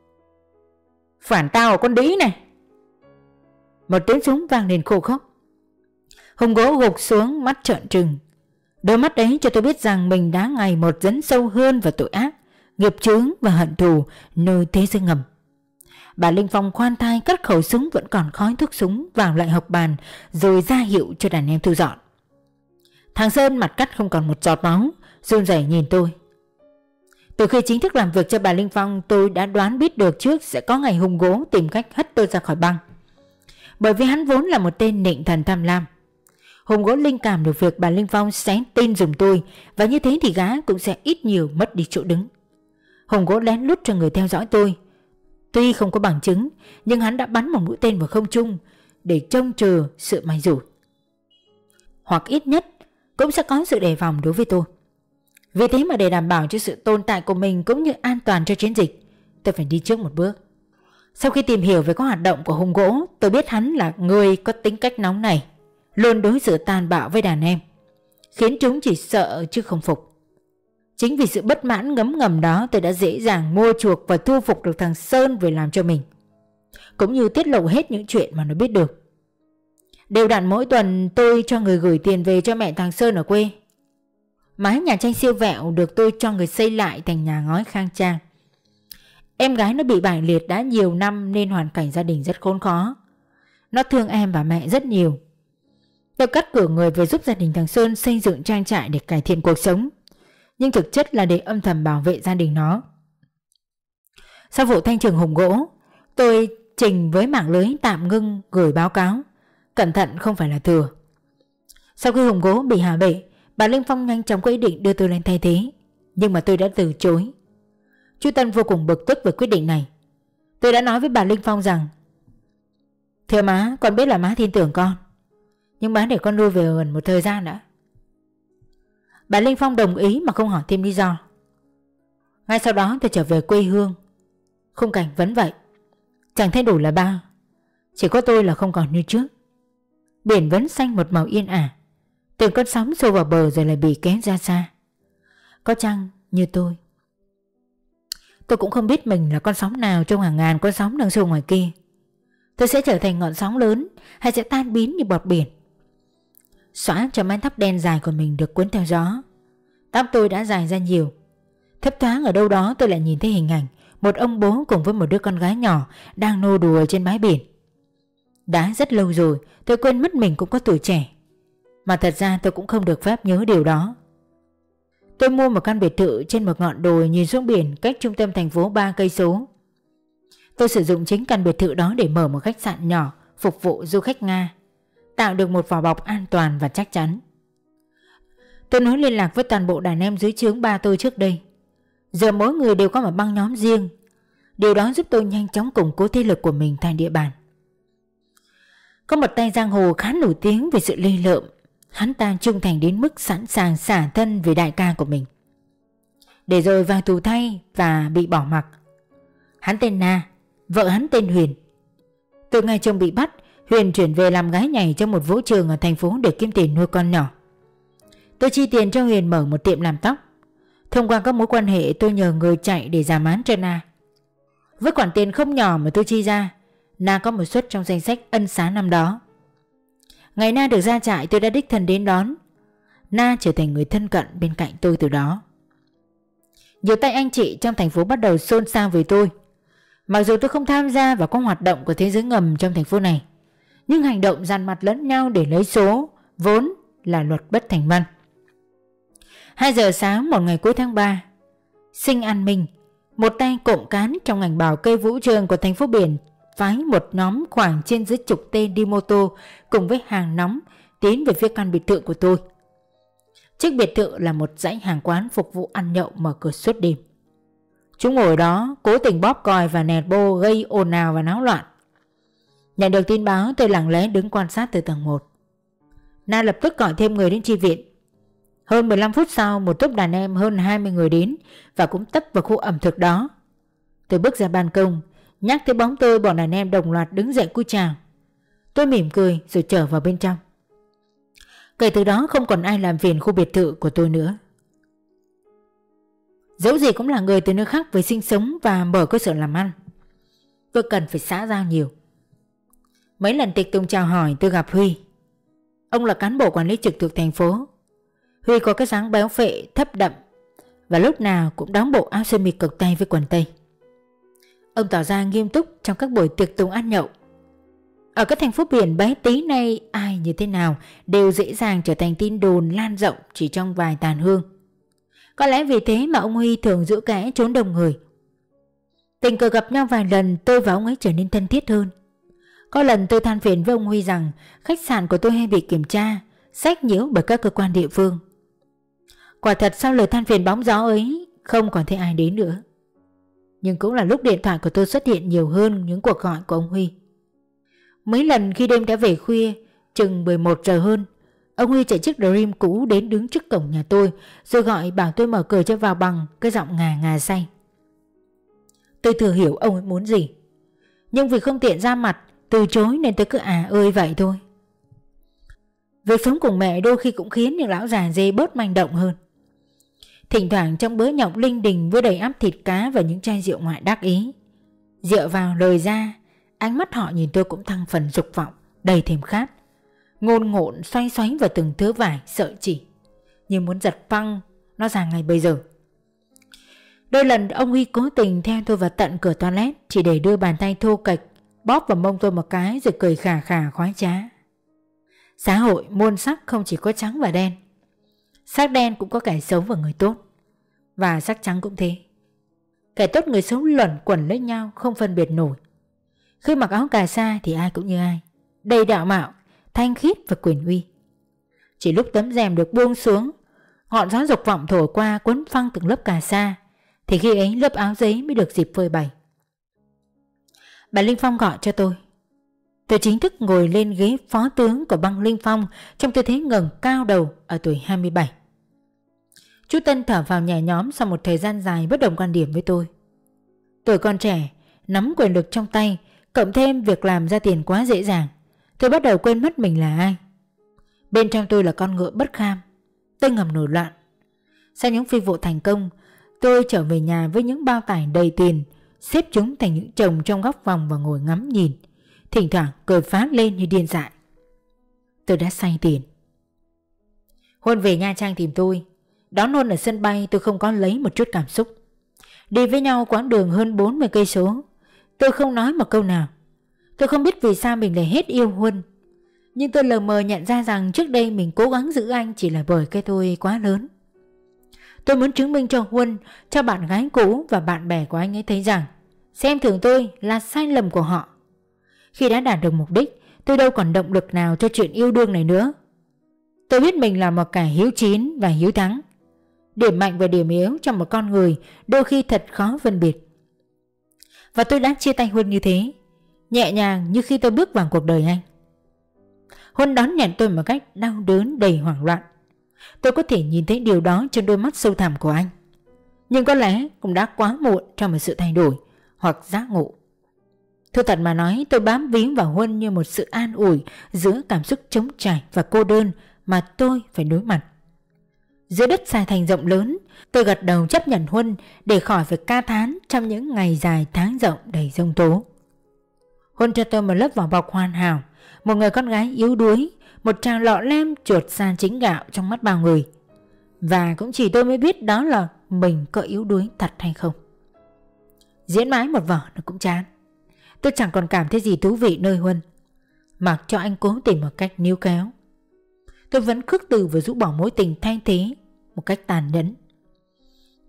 Phản tao ở con đĩ này. Một tiếng súng vang lên khô khốc. Hùng Gỗ gục xuống, mắt trợn trừng. Đôi mắt ấy cho tôi biết rằng mình đã ngày một dấn sâu hơn vào tội ác, nghiệp chướng và hận thù nơi thế giới ngầm. Bà Linh Phong khoan thai cất khẩu súng vẫn còn khói thuốc súng vào lại hộc bàn, rồi ra hiệu cho đàn em thu dọn. Thằng Sơn mặt cắt không còn một giọt máu, run rẩy nhìn tôi. Từ khi chính thức làm việc cho bà Linh Phong, tôi đã đoán biết được trước sẽ có ngày Hùng Gỗ tìm cách hất tôi ra khỏi băng. Bởi vì hắn vốn là một tên nịnh thần tham lam. Hùng Gỗ linh cảm được việc bà Linh Phong sẽ tin dùng tôi, và như thế thì gã cũng sẽ ít nhiều mất đi chỗ đứng. Hùng Gỗ lén lút cho người theo dõi tôi. Tuy không có bằng chứng, nhưng hắn đã bắn một mũi tên vào không trung để trông chờ sự may rủi. Hoặc ít nhất cũng sẽ có sự đề phòng đối với tôi. Vì thế mà để đảm bảo cho sự tồn tại của mình cũng như an toàn cho chiến dịch, tôi phải đi trước một bước. Sau khi tìm hiểu về các hoạt động của Hùng Gỗ, tôi biết hắn là người có tính cách nóng này, luôn đối xử tàn bạo với đàn em, khiến chúng chỉ sợ chứ không phục. Chính vì sự bất mãn ngấm ngầm đó, tôi đã dễ dàng mua chuộc và thu phục được thằng Sơn về làm cho mình, cũng như tiết lộ hết những chuyện mà nó biết được. Đều đặn mỗi tuần tôi cho người gửi tiền về cho mẹ thằng Sơn ở quê. Mái nhà tranh siêu vẹo được tôi cho người xây lại thành nhà ngói khang trang. Em gái nó bị bại liệt đã nhiều năm nên hoàn cảnh gia đình rất khốn khó. Nó thương em và mẹ rất nhiều. Tôi cắt cử người về giúp gia đình thằng Sơn xây dựng trang trại để cải thiện cuộc sống, nhưng thực chất là để âm thầm bảo vệ gia đình nó. Sau vụ thanh trừng Hùng Gỗ, tôi trình với mạng lưới tạm ngưng gửi báo cáo. Cẩn thận không phải là thừa. Sau khi Hùng Gỗ bị hạ bệ, bà Linh Phong nhanh chóng có ý định đưa tôi lên thay thế, nhưng mà tôi đã từ chối. Chú Tân vô cùng bực tức về quyết định này. Tôi đã nói với bà Linh Phong rằng: Thưa má, con biết là má tin tưởng con, nhưng má để con nuôi về gần một thời gian đã. Bà Linh Phong đồng ý mà không hỏi thêm lý do. Ngay sau đó tôi trở về quê hương. Khung cảnh vẫn vậy, chẳng thay đổi là bao. Chỉ có tôi là không còn như trước. Biển vẫn xanh một màu yên ả. Từng con sóng xô vào bờ rồi lại bị kéo ra xa. Có chăng như tôi, tôi cũng không biết mình là con sóng nào trong hàng ngàn con sóng đang xô ngoài kia. Tôi sẽ trở thành ngọn sóng lớn hay sẽ tan biến như bọt biển. Xóa cho mái tóc đen dài của mình được cuốn theo gió. Tóc tôi đã dài ra nhiều. Thấp thoáng ở đâu đó tôi lại nhìn thấy hình ảnh một ông bố cùng với một đứa con gái nhỏ đang nô đùa trên bãi biển. Đã rất lâu rồi tôi quên mất mình cũng có tuổi trẻ. Mà thật ra tôi cũng không được phép nhớ điều đó. Tôi mua một căn biệt thự trên một ngọn đồi nhìn xuống biển cách trung tâm thành phố ba cây số. Tôi sử dụng chính căn biệt thự đó để mở một khách sạn nhỏ phục vụ du khách Nga, tạo được một vỏ bọc an toàn và chắc chắn. Tôi nói liên lạc với toàn bộ đàn em dưới trướng ba tôi trước đây. Giờ mỗi người đều có một băng nhóm riêng. Điều đó giúp tôi nhanh chóng củng cố thế lực của mình thành địa bàn. Có một tay giang hồ khá nổi tiếng về sự lê lợm. Hắn ta trung thành đến mức sẵn sàng xả thân vì đại ca của mình, để rồi vào tù thay và bị bỏ mặc. Hắn tên Na, vợ hắn tên Huyền. Từ ngày chồng bị bắt, Huyền chuyển về làm gái nhảy trong một vũ trường ở thành phố để kiếm tiền nuôi con nhỏ. Tôi chi tiền cho Huyền mở một tiệm làm tóc. Thông qua các mối quan hệ, tôi nhờ người chạy để giảm án cho Na. Với khoản tiền không nhỏ mà tôi chi ra, Na có một suất trong danh sách ân xá năm đó. Ngày Na được ra trại, tôi đã đích thân đến đón. Na trở thành người thân cận bên cạnh tôi từ đó. Nhiều tay anh chị trong thành phố bắt đầu xôn xao về tôi. Mặc dù tôi không tham gia vào các hoạt động của thế giới ngầm trong thành phố này, nhưng hành động dằn mặt lẫn nhau để lấy số vốn là luật bất thành văn. Hai giờ sáng một ngày cuối tháng ba, Sinh An Minh, một tay cộng cán trong ngành bảo kê vũ trường của thành phố Biển phái một nhóm khoảng trên dưới chục tên đi mô tô cùng với hàng nóng tiến về phía căn biệt thự của tôi. Trước biệt thự là một dãy hàng quán phục vụ ăn nhậu mở cửa suốt đêm. Chúng ngồi đó cố tình bóp còi và nẹt bô gây ồn ào và náo loạn. Nhận được tin báo, tôi lặng lẽ đứng quan sát từ tầng một. Na lập tức gọi thêm người đến chi viện. Hơn mười lăm phút sau, một tốp đàn em hơn hai mươi người đến và cũng tấp vào khu ẩm thực đó. Tôi bước ra ban công, nhắc tới bóng tôi, bọn đàn em đồng loạt đứng dậy cúi chào. Tôi mỉm cười rồi trở vào bên trong. Kể từ đó không còn ai làm phiền khu biệt thự của tôi nữa. Dẫu gì cũng là người từ nơi khác về sinh sống và mở cơ sở làm ăn, tôi cần phải xã giao nhiều. Mấy lần tiệc tùng chào hỏi tôi gặp Huy. Ông là cán bộ quản lý trực thuộc thành phố. Huy có cái dáng béo phệ thấp đậm và lúc nào cũng đóng bộ áo sơ mi cực tay với quần tây. Ông tỏ ra nghiêm túc trong các buổi tiệc tùng ăn nhậu. Ở cái thành phố Biển bé tí này, ai như thế nào đều dễ dàng trở thành tin đồn lan rộng chỉ trong vài tàn hương. Có lẽ vì thế mà ông Huy thường giữ kẽ trốn đông người. Tình cờ gặp nhau vài lần, tôi và ông ấy trở nên thân thiết hơn. Có lần tôi than phiền với ông Huy rằng khách sạn của tôi hay bị kiểm tra, sách nhiễu bởi các cơ quan địa phương. Quả thật sau lời than phiền bóng gió ấy, không còn thấy ai đến nữa. Nhưng cũng là lúc điện thoại của tôi xuất hiện nhiều hơn những cuộc gọi của ông Huy. Mấy lần khi đêm đã về khuya, chừng mười một giờ hơn, ông Huy chạy chiếc Dream cũ đến đứng trước cổng nhà tôi, rồi gọi bảo tôi mở cửa cho vào bằng cái giọng ngà ngà say. Tôi thừa hiểu ông ấy muốn gì, nhưng vì không tiện ra mặt từ chối nên tôi cứ à ơi vậy thôi. Việc sống cùng mẹ đôi khi cũng khiến những lão già dê bớt manh động hơn. Thỉnh thoảng trong bữa nhậu linh đình với đầy ắp thịt cá và những chai rượu ngoại đắc ý, rượu vào lời ra, ánh mắt họ nhìn tôi cũng tăng phần dục vọng, đầy thèm khát. Ngôn ngộn xoay xoáy vào từng thứ vải sợi chỉ, như muốn giật phăng nó ra ngay bây giờ. Đôi lần ông Huy cố tình theo tôi vào tận cửa toilet chỉ để đưa bàn tay thô kệch bóp vào mông tôi một cái rồi cười khà khà khoái trá. Xã hội muôn sắc không chỉ có trắng và đen. Sắc đen cũng có kẻ xấu và người tốt, và sắc trắng cũng thế. Kẻ tốt người xấu luẩn quẩn lấy nhau không phân biệt nổi. Khi mặc áo cà sa thì ai cũng như ai, đầy đạo mạo, thanh khiết và quyền uy. Chỉ lúc tấm rèm được buông xuống, ngọn gió dục vọng thổi qua quấn phăng từng lớp cà sa, thì khi ấy lớp áo giấy mới được dịp phơi bày. Bà Linh Phong gọi cho tôi. Tôi chính thức ngồi lên ghế phó tướng của băng Linh Phong trong tư thế ngẩng cao đầu ở tuổi hai mươi bảy. Chú Tân thở vào nhẹ nhõm sau một thời gian dài bất đồng quan điểm với tôi. Tuổi còn trẻ, nắm quyền lực trong tay, cộng thêm việc làm ra tiền quá dễ dàng, tôi bắt đầu quên mất mình là ai. Bên trong tôi là con ngựa bất kham, tôi ngầm nổi loạn. Sau những phi vụ thành công, tôi trở về nhà với những bao tải đầy tiền, xếp chúng thành những chồng trong góc phòng và ngồi ngắm nhìn, thỉnh thoảng cười phá lên như điên dại. Tôi đã say tiền. Huân về Nha Trang tìm tôi, đón Huân ở sân bay. Tôi không có lấy một chút cảm xúc. Đi với nhau quãng đường hơn bốn mươi cây số, tôi không nói một câu nào. Tôi không biết vì sao mình lại hết yêu Huân, nhưng tôi lờ mờ nhận ra rằng trước đây mình cố gắng giữ anh chỉ là bởi cái tôi quá lớn. Tôi muốn chứng minh cho Huân, cho bạn gái cũ và bạn bè của anh ấy thấy rằng xem thường tôi là sai lầm của họ. Khi đã đạt được mục đích, tôi đâu còn động lực nào cho chuyện yêu đương này nữa. Tôi biết mình là một kẻ hiếu chiến và hiếu thắng. Điểm mạnh và điểm yếu trong một con người đôi khi thật khó phân biệt. Và tôi đã chia tay Huân như thế, nhẹ nhàng như khi tôi bước vào cuộc đời anh. Huân đón nhận tôi một cách đau đớn đầy hoảng loạn. Tôi có thể nhìn thấy điều đó trong đôi mắt sâu thẳm của anh. Nhưng có lẽ cũng đã quá muộn cho một sự thay đổi hoặc giác ngộ. Thưa thật mà nói, tôi bám víu vào Huân như một sự an ủi giữa cảm xúc trống trải và cô đơn mà tôi phải đối mặt. Giữa đất Sài Thành rộng lớn, tôi gật đầu chấp nhận Huân để khỏi phải ca thán trong những ngày dài tháng rộng đầy giông tố. Huân cho tôi một lớp vỏ bọc hoàn hảo, một người con gái yếu đuối, một chàng lọ lem chuột xa chính gạo trong mắt bao người. Và cũng chỉ tôi mới biết đó là mình có yếu đuối thật hay không. Diễn mãi một vở nó cũng chán. Tôi chẳng còn cảm thấy gì thú vị nơi Huân, mặc cho anh cố tình một cách níu kéo. Tôi vẫn khước từ và rũ bỏ mối tình thay thế một cách tàn nhẫn.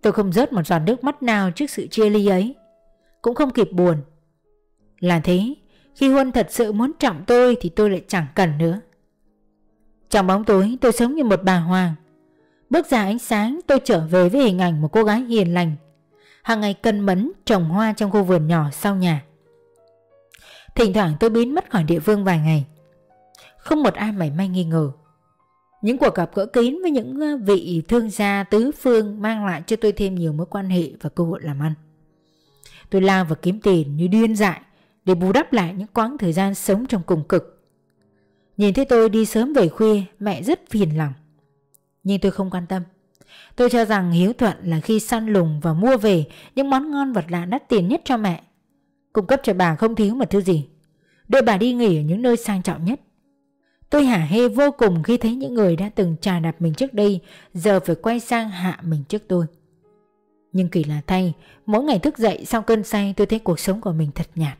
Tôi không rớt một giọt nước mắt nào trước sự chia ly ấy, cũng không kịp buồn. Là thế, khi Huân thật sự muốn trọng tôi thì tôi lại chẳng cần nữa. Trong bóng tối tôi sống như một bà hoàng. Bước ra ánh sáng tôi trở về với hình ảnh một cô gái hiền lành, hàng ngày cân mẫn trồng hoa trong khu vườn nhỏ sau nhà. Thỉnh thoảng tôi biến mất khỏi địa phương vài ngày, không một ai mảy may nghi ngờ. Những cuộc gặp gỡ kín với những vị thương gia tứ phương mang lại cho tôi thêm nhiều mối quan hệ và cơ hội làm ăn. Tôi lao vào kiếm tiền như điên dại để bù đắp lại những quãng thời gian sống trong cùng cực. Nhìn thấy tôi đi sớm về khuya, mẹ rất phiền lòng. Nhưng tôi không quan tâm. Tôi cho rằng hiếu thuận là khi săn lùng và mua về những món ngon vật lạ đắt tiền nhất cho mẹ, cung cấp cho bà không thiếu một thứ gì, đưa bà đi nghỉ ở những nơi sang trọng nhất. Tôi hả hê vô cùng khi thấy những người đã từng chà đạp mình trước đây giờ phải quay sang hạ mình trước tôi. Nhưng kỳ lạ thay, mỗi ngày thức dậy sau cơn say tôi thấy cuộc sống của mình thật nhạt.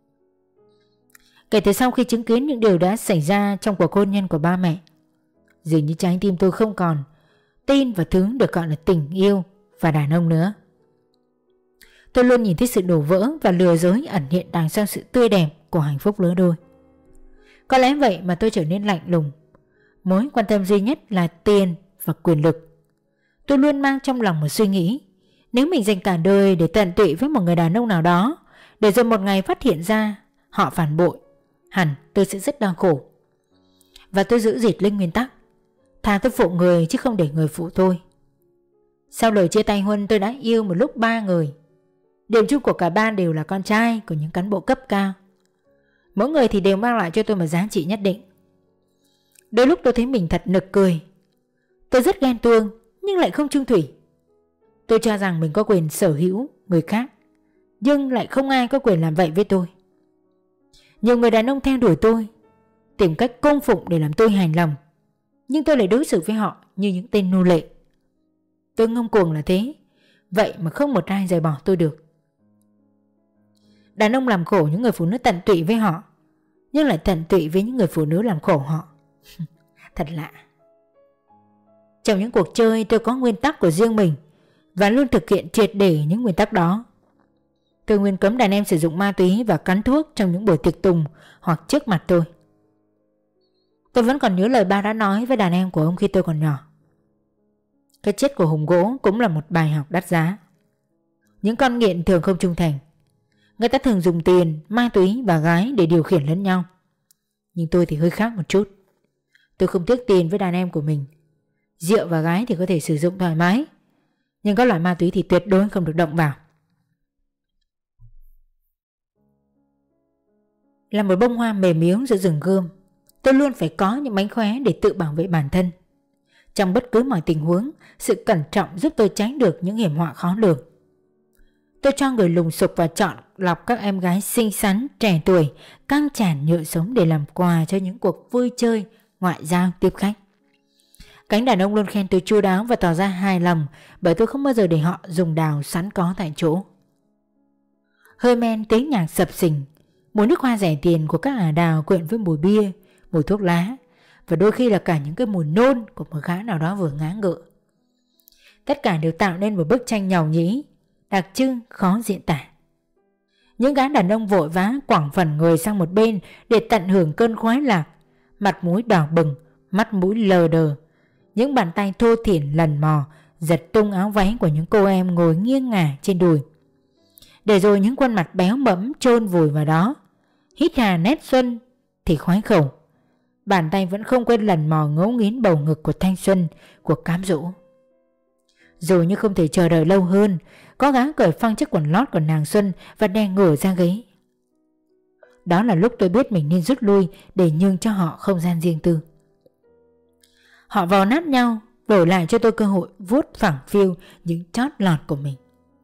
Kể từ sau khi chứng kiến những điều đã xảy ra trong cuộc hôn nhân của ba mẹ, dường như trái tim tôi không còn tin vào thứ được gọi là tình yêu và đàn ông nữa. Tôi luôn nhìn thấy sự đổ vỡ và lừa dối ẩn hiện đằng sau sự tươi đẹp của hạnh phúc lứa đôi. Có lẽ vậy mà tôi trở nên lạnh lùng. Mối quan tâm duy nhất là tiền và quyền lực. Tôi luôn mang trong lòng một suy nghĩ, nếu mình dành cả đời để tận tụy với một người đàn ông nào đó, để rồi một ngày phát hiện ra họ phản bội, hẳn tôi sẽ rất đau khổ. Và tôi giữ dịt lên nguyên tắc, thà tôi phụ người chứ không để người phụ tôi. Sau lời chia tay Huân, tôi đã yêu một lúc ba người. Điểm chung của cả ba đều là con trai của những cán bộ cấp cao. Mỗi người thì đều mang lại cho tôi một giá trị nhất định. Đôi lúc tôi thấy mình thật nực cười. Tôi rất ghen tuông nhưng lại không chung thủy. Tôi cho rằng mình có quyền sở hữu người khác, nhưng lại không ai có quyền làm vậy với tôi. Nhiều người đàn ông theo đuổi tôi, tìm cách cung phụng để làm tôi hài lòng, nhưng tôi lại đối xử với họ như những tên nô lệ. Tôi ngông cuồng là thế, vậy mà không một ai rời bỏ tôi được. Đàn ông làm khổ những người phụ nữ tận tụy với họ, nhưng lại tận tụy với những người phụ nữ làm khổ họ. Thật lạ. Trong những cuộc chơi tôi có nguyên tắc của riêng mình và luôn thực hiện triệt để những nguyên tắc đó. Tôi nguyên cấm đàn em sử dụng ma túy và cắn thuốc trong những buổi tiệc tùng hoặc trước mặt tôi. Tôi vẫn còn nhớ lời ba đã nói với đàn em của ông khi tôi còn nhỏ. Cái chết của Hùng Gỗ cũng là một bài học đắt giá. Những con nghiện thường không trung thành. Người ta thường dùng tiền, ma túy và gái để điều khiển lẫn nhau. Nhưng tôi thì hơi khác một chút. Tôi không tiếc tiền với đàn em của mình. Rượu và gái thì có thể sử dụng thoải mái, nhưng các loại ma túy thì tuyệt đối không được động vào. Là một bông hoa mềm miếu giữa rừng gươm, tôi luôn phải có những mánh khóe để tự bảo vệ bản thân. Trong bất cứ mọi tình huống, sự cẩn trọng giúp tôi tránh được những hiểm họa khó lường. Tôi cho người lùng sục và chọn lọc các em gái xinh xắn, trẻ tuổi, căng tràn nhựa sống để làm quà cho những cuộc vui chơi, ngoại giao, tiếp khách. Cánh đàn ông luôn khen tôi chu đáo và tỏ ra hài lòng bởi tôi không bao giờ để họ dùng đào sẵn có tại chỗ. Hơi men, tiếng nhạc sập sình, mùi nước hoa rẻ tiền của các ả đào quyện với mùi bia, mùi thuốc lá và đôi khi là cả những cái mùi nôn của một gã nào đó vừa ngã ngựa. Tất cả đều tạo nên một bức tranh nhàu nhĩ, đặc trưng khó diễn tả. Những gã đàn ông vội vã quẳng phần người sang một bên để tận hưởng cơn khoái lạc, mặt mũi đỏ bừng, mắt mũi lờ đờ. Những bàn tay thô thiển lần mò giật tung áo váy của những cô em ngồi nghiêng ngả trên đùi, để rồi những khuôn mặt béo bẫm chôn vùi vào đó. Hít hà nét xuân thì khoái khẩu, bàn tay vẫn không quên lần mò ngấu nghiến bầu ngực của thanh xuân, của cám dỗ. Rồi như không thể chờ đợi lâu hơn, có gã cởi phăng chiếc quần lót của nàng Xuân và đè ngửa ra ghế. Đó là lúc tôi biết mình nên rút lui để nhường cho họ không gian riêng tư. Họ vò nát nhau, đổi lại cho tôi cơ hội vuốt phẳng phiu những chót lọt của mình.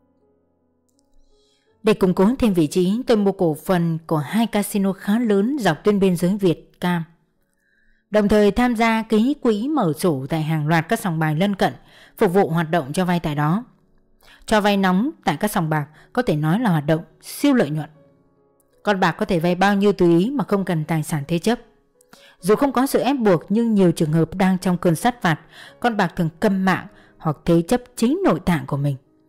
Để củng cố thêm vị trí, tôi mua cổ phần của hai casino khá lớn dọc tuyến biên giới Việt Cam, đồng thời tham gia ký quỹ mở sổ tại hàng loạt các sòng bài lân cận phục vụ hoạt động cho vay tại đó. Cho vay nóng tại các sòng bạc có thể nói là hoạt động siêu lợi nhuận. Con bạc có thể vay bao nhiêu tùy ý mà không cần tài sản thế chấp. Dù không có sự ép buộc, nhưng nhiều trường hợp đang trong cơn sát phạt, con bạc thường câm mạng hoặc thế chấp chính nội tạng của mình.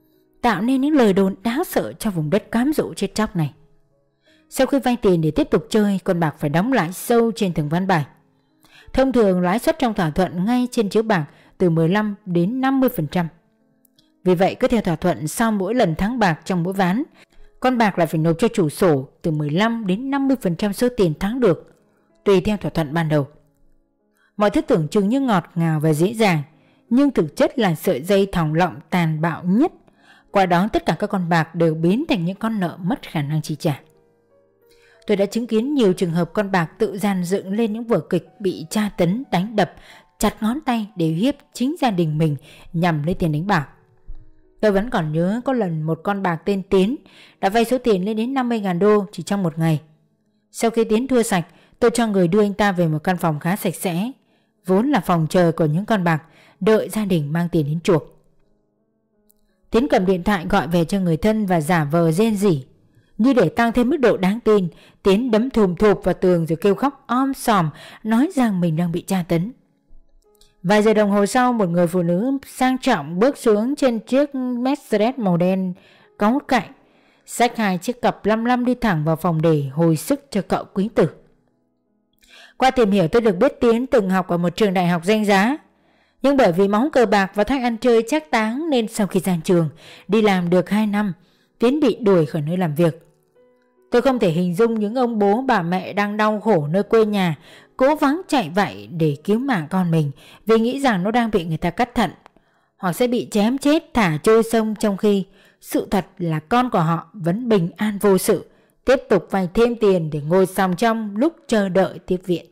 tạo nên những lời đồn đáng sợ cho vùng đất cám dỗ chết chóc này. Sau khi vay tiền để tiếp tục chơi, con bạc phải đóng lãi sâu trên từng ván bài. Thông thường lãi suất trong thỏa thuận ngay trên chiếu bạc từ mười lăm đến năm mươi phần trăm. Vì vậy cứ theo thỏa thuận, sau mỗi lần thắng bạc trong mỗi ván, con bạc lại phải nộp cho chủ sổ từ mười lăm đến năm mươi phần trăm số tiền thắng được, tùy theo thỏa thuận ban đầu. Mọi thứ tưởng chừng như ngọt ngào và dễ dàng, nhưng thực chất là sợi dây thòng lọng tàn bạo nhất. Qua đó tất cả các con bạc đều biến thành những con nợ mất khả năng chi trả. Tôi đã chứng kiến nhiều trường hợp con bạc tự dàn dựng lên những vở kịch bị tra tấn, đánh đập, chặt ngón tay để uy hiếp chính gia đình mình nhằm lấy tiền đánh bạc. Tôi vẫn còn nhớ có lần một con bạc tên Tiến đã vay số tiền lên đến năm mươi nghìn đô chỉ trong một ngày. Sau khi Tiến thua sạch, tôi cho người đưa anh ta về một căn phòng khá sạch sẽ, vốn là phòng chờ của những con bạc, đợi gia đình mang tiền đến chuộc. Tiến cầm điện thoại gọi về cho người thân và giả vờ rên rỉ. Như để tăng thêm mức độ đáng tin, Tiến đấm thùm thụp vào tường rồi kêu khóc om sòm, nói rằng mình đang bị tra tấn. Vài giờ đồng hồ sau, một người phụ nữ sang trọng bước xuống trên chiếc Mercedes màu đen có hút cạnh, xách hai chiếc cặp lăm lăm đi thẳng vào phòng để hồi sức cho cậu quý tử. Qua tìm hiểu tôi được biết Tiến từng học ở một trường đại học danh giá, nhưng bởi vì máu cờ bạc và thói ăn chơi trác táng nên sau khi ra trường đi làm được hai năm, Tiến bị đuổi khỏi nơi làm việc. Tôi không thể hình dung những ông bố bà mẹ đang đau khổ nơi quê nhà cố gắng chạy vậy để cứu mạng con mình vì nghĩ rằng nó đang bị người ta cắt thận hoặc sẽ bị chém chết thả trôi sông, trong khi sự thật là con của họ vẫn bình an vô sự, tiếp tục vay thêm tiền để ngồi sòng trong lúc chờ đợi tiếp viện.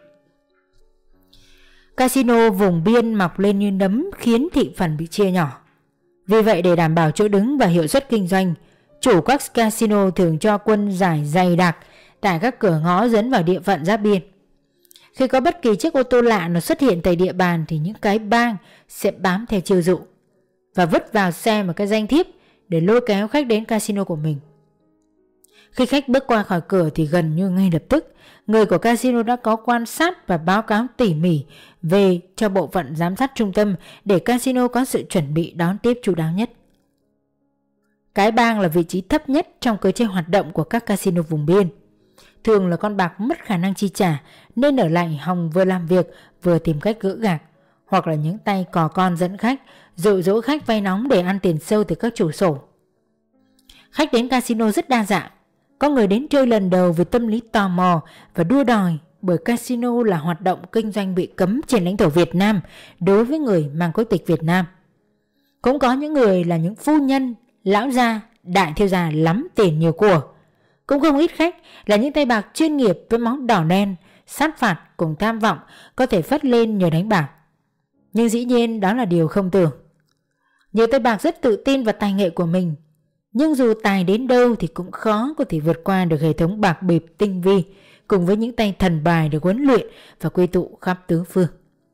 Casino vùng biên mọc lên như nấm khiến thị phần bị chia nhỏ. Vì vậy để đảm bảo chỗ đứng và hiệu suất kinh doanh, chủ các casino thường cho quân giải dày đặc tại các cửa ngõ dẫn vào địa phận giáp biên. Khi có bất kỳ chiếc ô tô lạ nó xuất hiện tại địa bàn thì những cái bang sẽ bám theo chiêu dụ và vứt vào xe một cái danh thiếp để lôi kéo khách đến casino của mình. Khi khách bước qua khỏi cửa thì gần như ngay lập tức người của casino đã có quan sát và báo cáo tỉ mỉ về cho bộ phận giám sát trung tâm để casino có sự chuẩn bị đón tiếp chu đáo nhất. Cái bang là vị trí thấp nhất trong cơ chế hoạt động của các casino vùng biên. Thường là con bạc mất khả năng chi trả nên ở lại hòng vừa làm việc vừa tìm cách gỡ gạc, hoặc là những tay cò con dẫn khách dụ dỗ khách vay nóng để ăn tiền sâu từ các chủ sổ. Khách đến casino rất đa dạng. Có người đến chơi lần đầu vì tâm lý tò mò và đua đòi, bởi casino là hoạt động kinh doanh bị cấm trên lãnh thổ Việt Nam đối với người mang quốc tịch Việt Nam. Cũng có những người là những phu nhân, lão gia, đại thiếu gia lắm tiền nhiều của. Cũng không ít khách là những tay bạc chuyên nghiệp với máu đỏ đen, sát phạt cùng tham vọng có thể phất lên nhờ đánh bạc. Nhưng dĩ nhiên đó là điều không tưởng. Nhiều tay bạc rất tự tin vào tài nghệ của mình, nhưng dù tài đến đâu thì cũng khó có thể vượt qua được hệ thống bạc bịp tinh vi cùng với những tay thần bài được huấn luyện và quy tụ khắp tứ phương.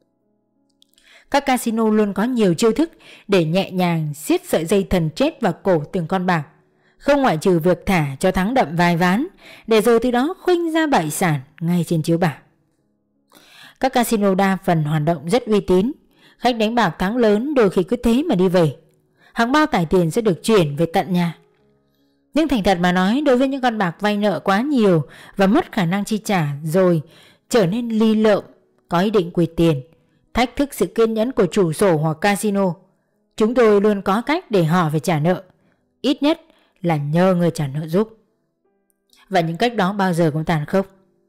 Các casino luôn có nhiều chiêu thức để nhẹ nhàng siết sợi dây thần chết vào cổ từng con bạc, không ngoại trừ việc thả cho thắng đậm vài ván để rồi từ đó khuynh ra bại sản ngay trên chiếu bạc. Các casino đa phần hoạt động rất uy tín, khách đánh bạc thắng lớn đôi khi cứ thế mà đi về. Hàng bao tải tiền sẽ được chuyển về tận nhà. Nhưng thành thật mà nói, đối với những con bạc vay nợ quá nhiều và mất khả năng chi trả rồi trở nên ly lợm, có ý định quỵt tiền, thách thức sự kiên nhẫn của chủ sổ hoặc casino, chúng tôi luôn có cách để họ phải trả nợ, ít nhất là nhờ người trả nợ giúp. Và những cách đó bao giờ cũng tàn khốc.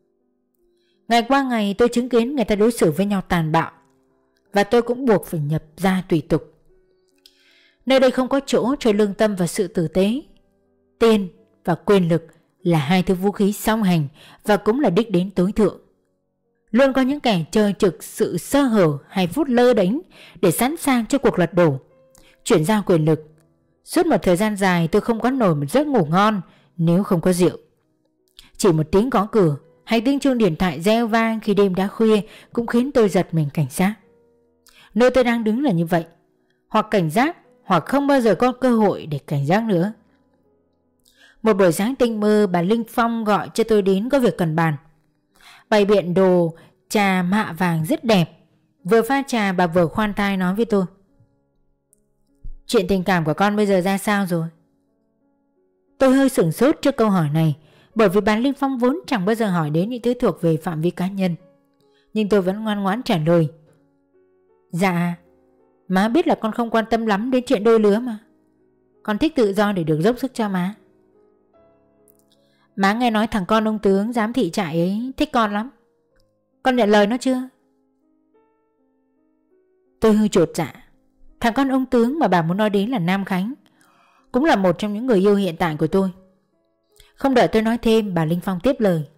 Ngày qua ngày tôi chứng kiến người ta đối xử với nhau tàn bạo, và tôi cũng buộc phải nhập ra tùy tục. Nơi đây không có chỗ cho lương tâm và sự tử tế. Tiền và quyền lực là hai thứ vũ khí song hành và cũng là đích đến tối thượng. Luôn có những kẻ chơi trực sự sơ hở hay phút lơ đánh để sẵn sàng cho cuộc lật đổ, chuyển giao quyền lực. Suốt một thời gian dài tôi không có nổi một giấc ngủ ngon nếu không có rượu. Chỉ một tiếng gõ cửa hay tiếng chuông điện thoại reo vang khi đêm đã khuya cũng khiến tôi giật mình cảnh giác. Nơi tôi đang đứng là như vậy, hoặc cảnh giác hoặc không bao giờ có cơ hội để cảnh giác nữa. Một buổi sáng tinh mơ, bà Linh Phong gọi cho tôi đến có việc cần bàn. Bày biện đồ trà mạ vàng rất đẹp. Vừa pha trà bà vừa khoan thai nói với tôi: "Chuyện tình cảm của con bây giờ ra sao rồi? Tôi hơi sửng sốt trước câu hỏi này, bởi vì bà Linh Phong vốn chẳng bao giờ hỏi đến những thứ thuộc về phạm vi cá nhân. Nhưng tôi vẫn ngoan ngoãn trả lời. Dạ, má biết là con không quan tâm lắm đến chuyện đôi lứa mà. Con thích tự do để được dốc sức cho má. Má nghe nói thằng con ông tướng giám thị trại ấy thích con lắm. Con nhận lời nó chưa? Tôi hơi chột dạ. Thằng con ông tướng mà bà muốn nói đến là Nam Khánh, cũng là một trong những người yêu hiện tại của tôi. Không đợi tôi nói thêm, bà Linh Phong tiếp lời.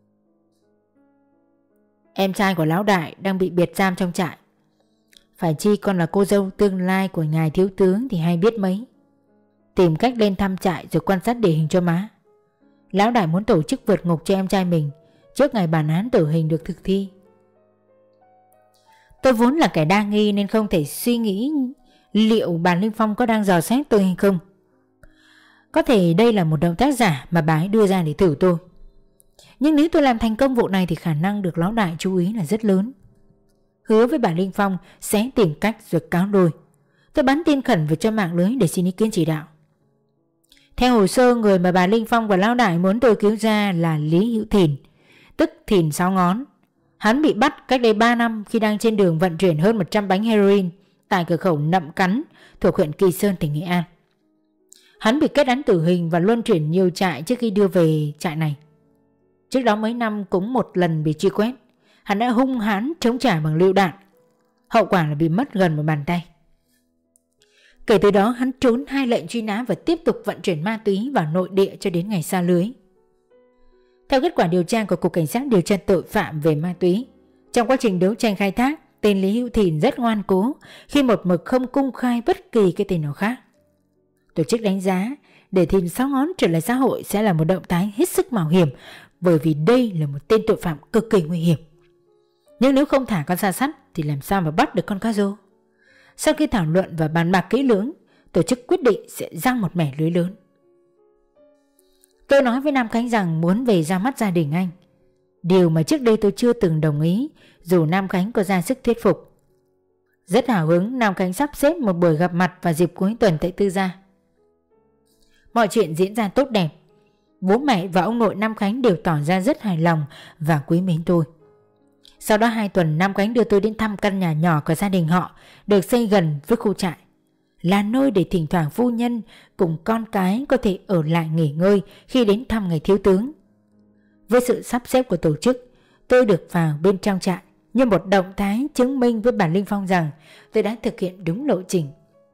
Em trai của lão đại đang bị biệt giam trong trại. Phải chi con là cô dâu tương lai của ngài thiếu tướng thì hay biết mấy. Tìm cách lên thăm trại rồi quan sát địa hình cho má. Lão đại muốn tổ chức vượt ngục cho em trai mình trước ngày bản án tử hình được thực thi. Tôi vốn là kẻ đa nghi nên không thể suy nghĩ liệu bà Linh Phong có đang dò xét tôi hay không. Có thể đây là một động tác giả mà bà ấy đưa ra để thử tôi. Nhưng nếu tôi làm thành công vụ này thì khả năng được lão đại chú ý là rất lớn. Hứa với bà Linh Phong sẽ tìm cách rồi cáo đôi. Tôi bắn tin khẩn về cho mạng lưới để xin ý kiến chỉ đạo. Theo hồ sơ, người mà bà Linh Phong và lão đại muốn tôi cứu ra là Lý Hữu Thìn, tức Thìn Sáu Ngón. Hắn bị bắt cách đây ba năm khi đang trên đường vận chuyển hơn một trăm bánh heroin tại cửa khẩu Nậm Cắn thuộc huyện Kỳ Sơn, tỉnh Nghệ An. Hắn bị kết án tử hình và luân chuyển nhiều trại trước khi đưa về trại này. Trước đó mấy năm cũng một lần bị truy quét, hắn đã hung hãn chống trả bằng lựu đạn. Hậu quả là bị mất gần một bàn tay. Kể từ đó hắn trốn hai lệnh truy nã và tiếp tục vận chuyển ma túy vào nội địa cho đến ngày sa lưới. Theo kết quả điều tra của Cục Cảnh sát điều tra tội phạm về ma túy, trong quá trình đấu tranh khai thác, tên Lý Hữu Thìn rất ngoan cố khi một mực không công khai bất kỳ cái tên nào khác. Tổ chức đánh giá để Thìn Sáu Ngón trở lại xã hội sẽ là một động thái hết sức mạo hiểm, bởi vì đây là một tên tội phạm cực kỳ nguy hiểm. Nhưng nếu không thả con sa sắt thì làm sao mà bắt được con cá rô? Sau khi thảo luận và bàn bạc kỹ lưỡng, tổ chức quyết định sẽ giăng một mẻ lưới lớn. Tôi nói với Nam Khánh rằng muốn về ra mắt gia đình anh, điều mà trước đây tôi chưa từng đồng ý dù Nam Khánh có ra sức thuyết phục. Rất hào hứng, Nam Khánh sắp xếp một buổi gặp mặt vào dịp cuối tuần tại Tư Gia. Mọi chuyện diễn ra tốt đẹp. Bố mẹ và ông nội Nam Khánh đều tỏ ra rất hài lòng và quý mến tôi. Sau đó hai tuần, Nam Khánh đưa tôi đến thăm căn nhà nhỏ của gia đình họ, được xây gần với khu trại, là nơi để thỉnh thoảng phu nhân cùng con cái có thể ở lại nghỉ ngơi khi đến thăm ngày thiếu tướng. Với sự sắp xếp của tổ chức, tôi được vào bên trong trại như một động thái chứng minh với bà Linh Phong rằng tôi đã thực hiện đúng lộ trình.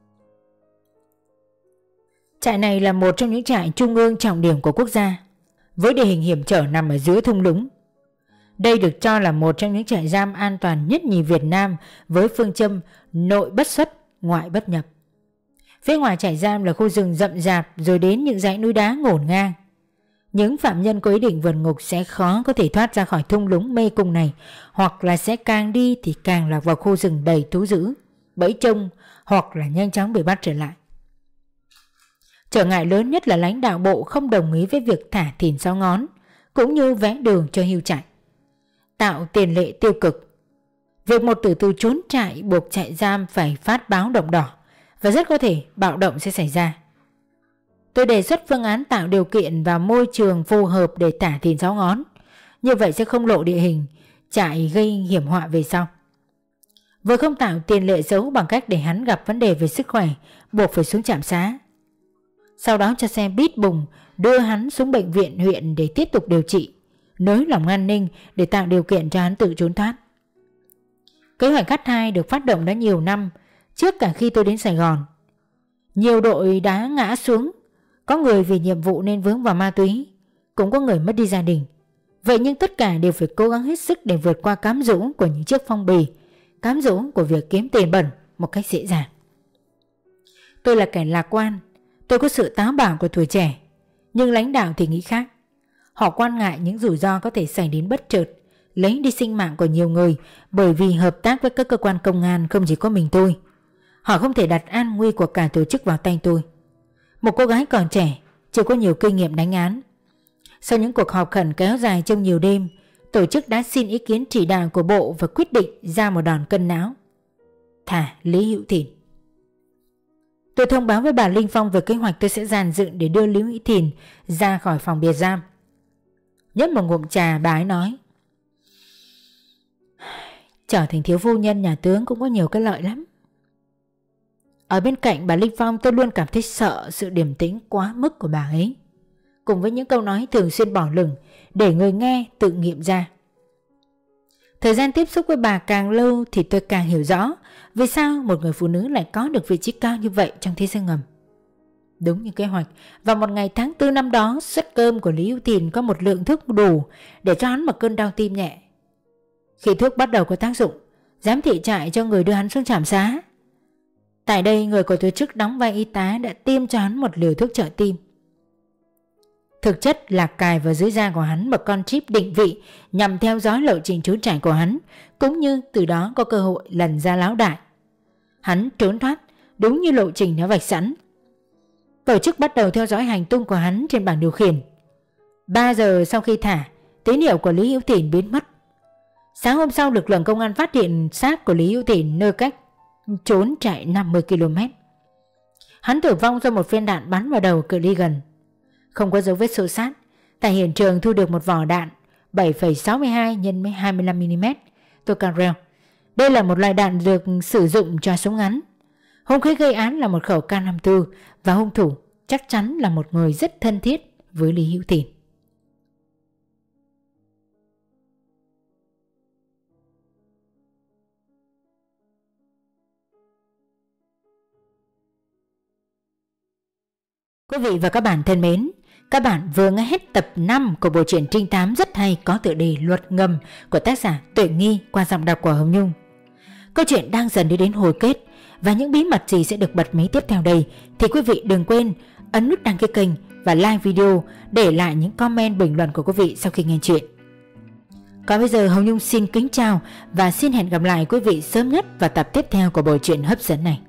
Trại này là một trong những trại trung ương trọng điểm của quốc gia, với địa hình hiểm trở nằm ở giữa thung lũng. Đây được cho là một trong những trại giam an toàn nhất nhì Việt Nam, với phương châm nội bất xuất, ngoại bất nhập. Phía ngoài trại giam là khu rừng rậm rạp, rồi đến những dãy núi đá ngổn ngang. Những phạm nhân có ý định vượt ngục sẽ khó có thể thoát ra khỏi thung lũng mê cung này, hoặc là sẽ càng đi thì càng lạc vào khu rừng đầy thú dữ, bẫy trông, hoặc là nhanh chóng bị bắt trở lại. Trở ngại lớn nhất là lãnh đạo bộ không đồng ý với việc thả Thìn Sáu Ngón, cũng như vẽ đường cho hưu trại, tạo tiền lệ tiêu cực. Việc một tử tù trốn trại buộc trại giam phải phát báo động đỏ, và rất có thể bạo động sẽ xảy ra. Tôi đề xuất phương án tạo điều kiện và môi trường phù hợp để thả Thìn Sáu Ngón, như vậy sẽ không lộ địa hình trại gây hiểm họa về sau. Vừa không tạo tiền lệ xấu bằng cách để hắn gặp vấn đề về sức khỏe, buộc phải xuống trạm xá. Sau đó cho xe bít bùng đưa hắn xuống bệnh viện huyện để tiếp tục điều trị, nới lỏng an ninh để tạo điều kiện cho hắn tự trốn thoát. Kế hoạch cắt hai được phát động đã nhiều năm, trước cả khi tôi đến Sài Gòn. Nhiều đội đã ngã xuống, có người vì nhiệm vụ nên vướng vào ma túy, cũng có người mất đi gia đình. Vậy nhưng tất cả đều phải cố gắng hết sức để vượt qua cám dỗ của những chiếc phong bì, cám dỗ của việc kiếm tiền bẩn một cách dễ dàng. Tôi là kẻ lạc quan, tôi có sự táo bạo của tuổi trẻ, nhưng lãnh đạo thì nghĩ khác. Họ quan ngại những rủi ro có thể xảy đến bất chợt, lấy đi sinh mạng của nhiều người, bởi vì hợp tác với các cơ quan công an không chỉ có mình tôi. Họ không thể đặt an nguy của cả tổ chức vào tay tôi, một cô gái còn trẻ, chưa có nhiều kinh nghiệm đánh án. Sau những cuộc họp khẩn kéo dài trong nhiều đêm, tổ chức đã xin ý kiến chỉ đạo của bộ và quyết định ra một đòn cân não: thả Lý Hữu Thìn. Tôi thông báo với bà Linh Phong về kế hoạch tôi sẽ dàn dựng để đưa Lý Hữu Thìn ra khỏi phòng biệt giam. Nhấp một ngụm trà, bà ấy nói: trở thành thiếu phu nhân nhà tướng cũng có nhiều cái lợi lắm. Ở bên cạnh bà Linh Phong, tôi luôn cảm thấy sợ sự điềm tĩnh quá mức của bà ấy, cùng với những câu nói thường xuyên bỏ lửng để người nghe tự nghiệm ra. Thời gian tiếp xúc với bà càng lâu thì tôi càng hiểu rõ vì sao một người phụ nữ lại có được vị trí cao như vậy trong thế giới ngầm. Đúng như kế hoạch, vào một ngày tháng tư năm đó, suất cơm của Lý Hữu Thìn có một lượng thuốc đủ để cho hắn một cơn đau tim nhẹ. Khi thuốc bắt đầu có tác dụng, giám thị trại cho người đưa hắn xuống trạm xá. Tại đây, người của tổ chức đóng vai y tá đã tiêm cho hắn một liều thuốc trợ tim. Thực chất là cài vào dưới da của hắn một con chip định vị nhằm theo dõi lộ trình trốn chạy của hắn, cũng như từ đó có cơ hội lần ra láo đại. Hắn trốn thoát đúng như lộ trình đã vạch sẵn. Tổ chức bắt đầu theo dõi hành tung của hắn trên bảng điều khiển. Ba giờ sau khi thả, tín hiệu của Lý Hữu Thìn biến mất. Sáng hôm sau, lực lượng công an phát hiện xác của Lý Hữu Thìn nơi cách trốn chạy năm mươi ki lô mét. Hắn tử vong do một viên đạn bắn vào đầu cự ly gần. Không có dấu vết xô xát. Tại hiện trường thu được một vỏ đạn bảy phẩy sáu hai nhân hai mươi lăm mi li mét Tokarev. Đây là một loại đạn được sử dụng cho súng ngắn. Hung khí gây án là một khẩu K năm mươi tư và hung thủ chắc chắn là một người rất thân thiết với Lý Hữu Thìn. Quý vị và các bạn thân mến, các bạn vừa nghe hết tập năm của bộ truyện trinh thám rất hay có tựa đề Luật Ngầm của tác giả Tuệ Nghi qua giọng đọc của Hồng Nhung. Câu chuyện đang dần đi đến hồi kết và những bí mật gì sẽ được bật mí tiếp theo đây thì quý vị đừng quên ấn nút đăng ký kênh và like video, để lại những comment bình luận của quý vị sau khi nghe chuyện. Còn bây giờ Hồng Nhung xin kính chào và xin hẹn gặp lại quý vị sớm nhất vào tập tiếp theo của bộ truyện hấp dẫn này.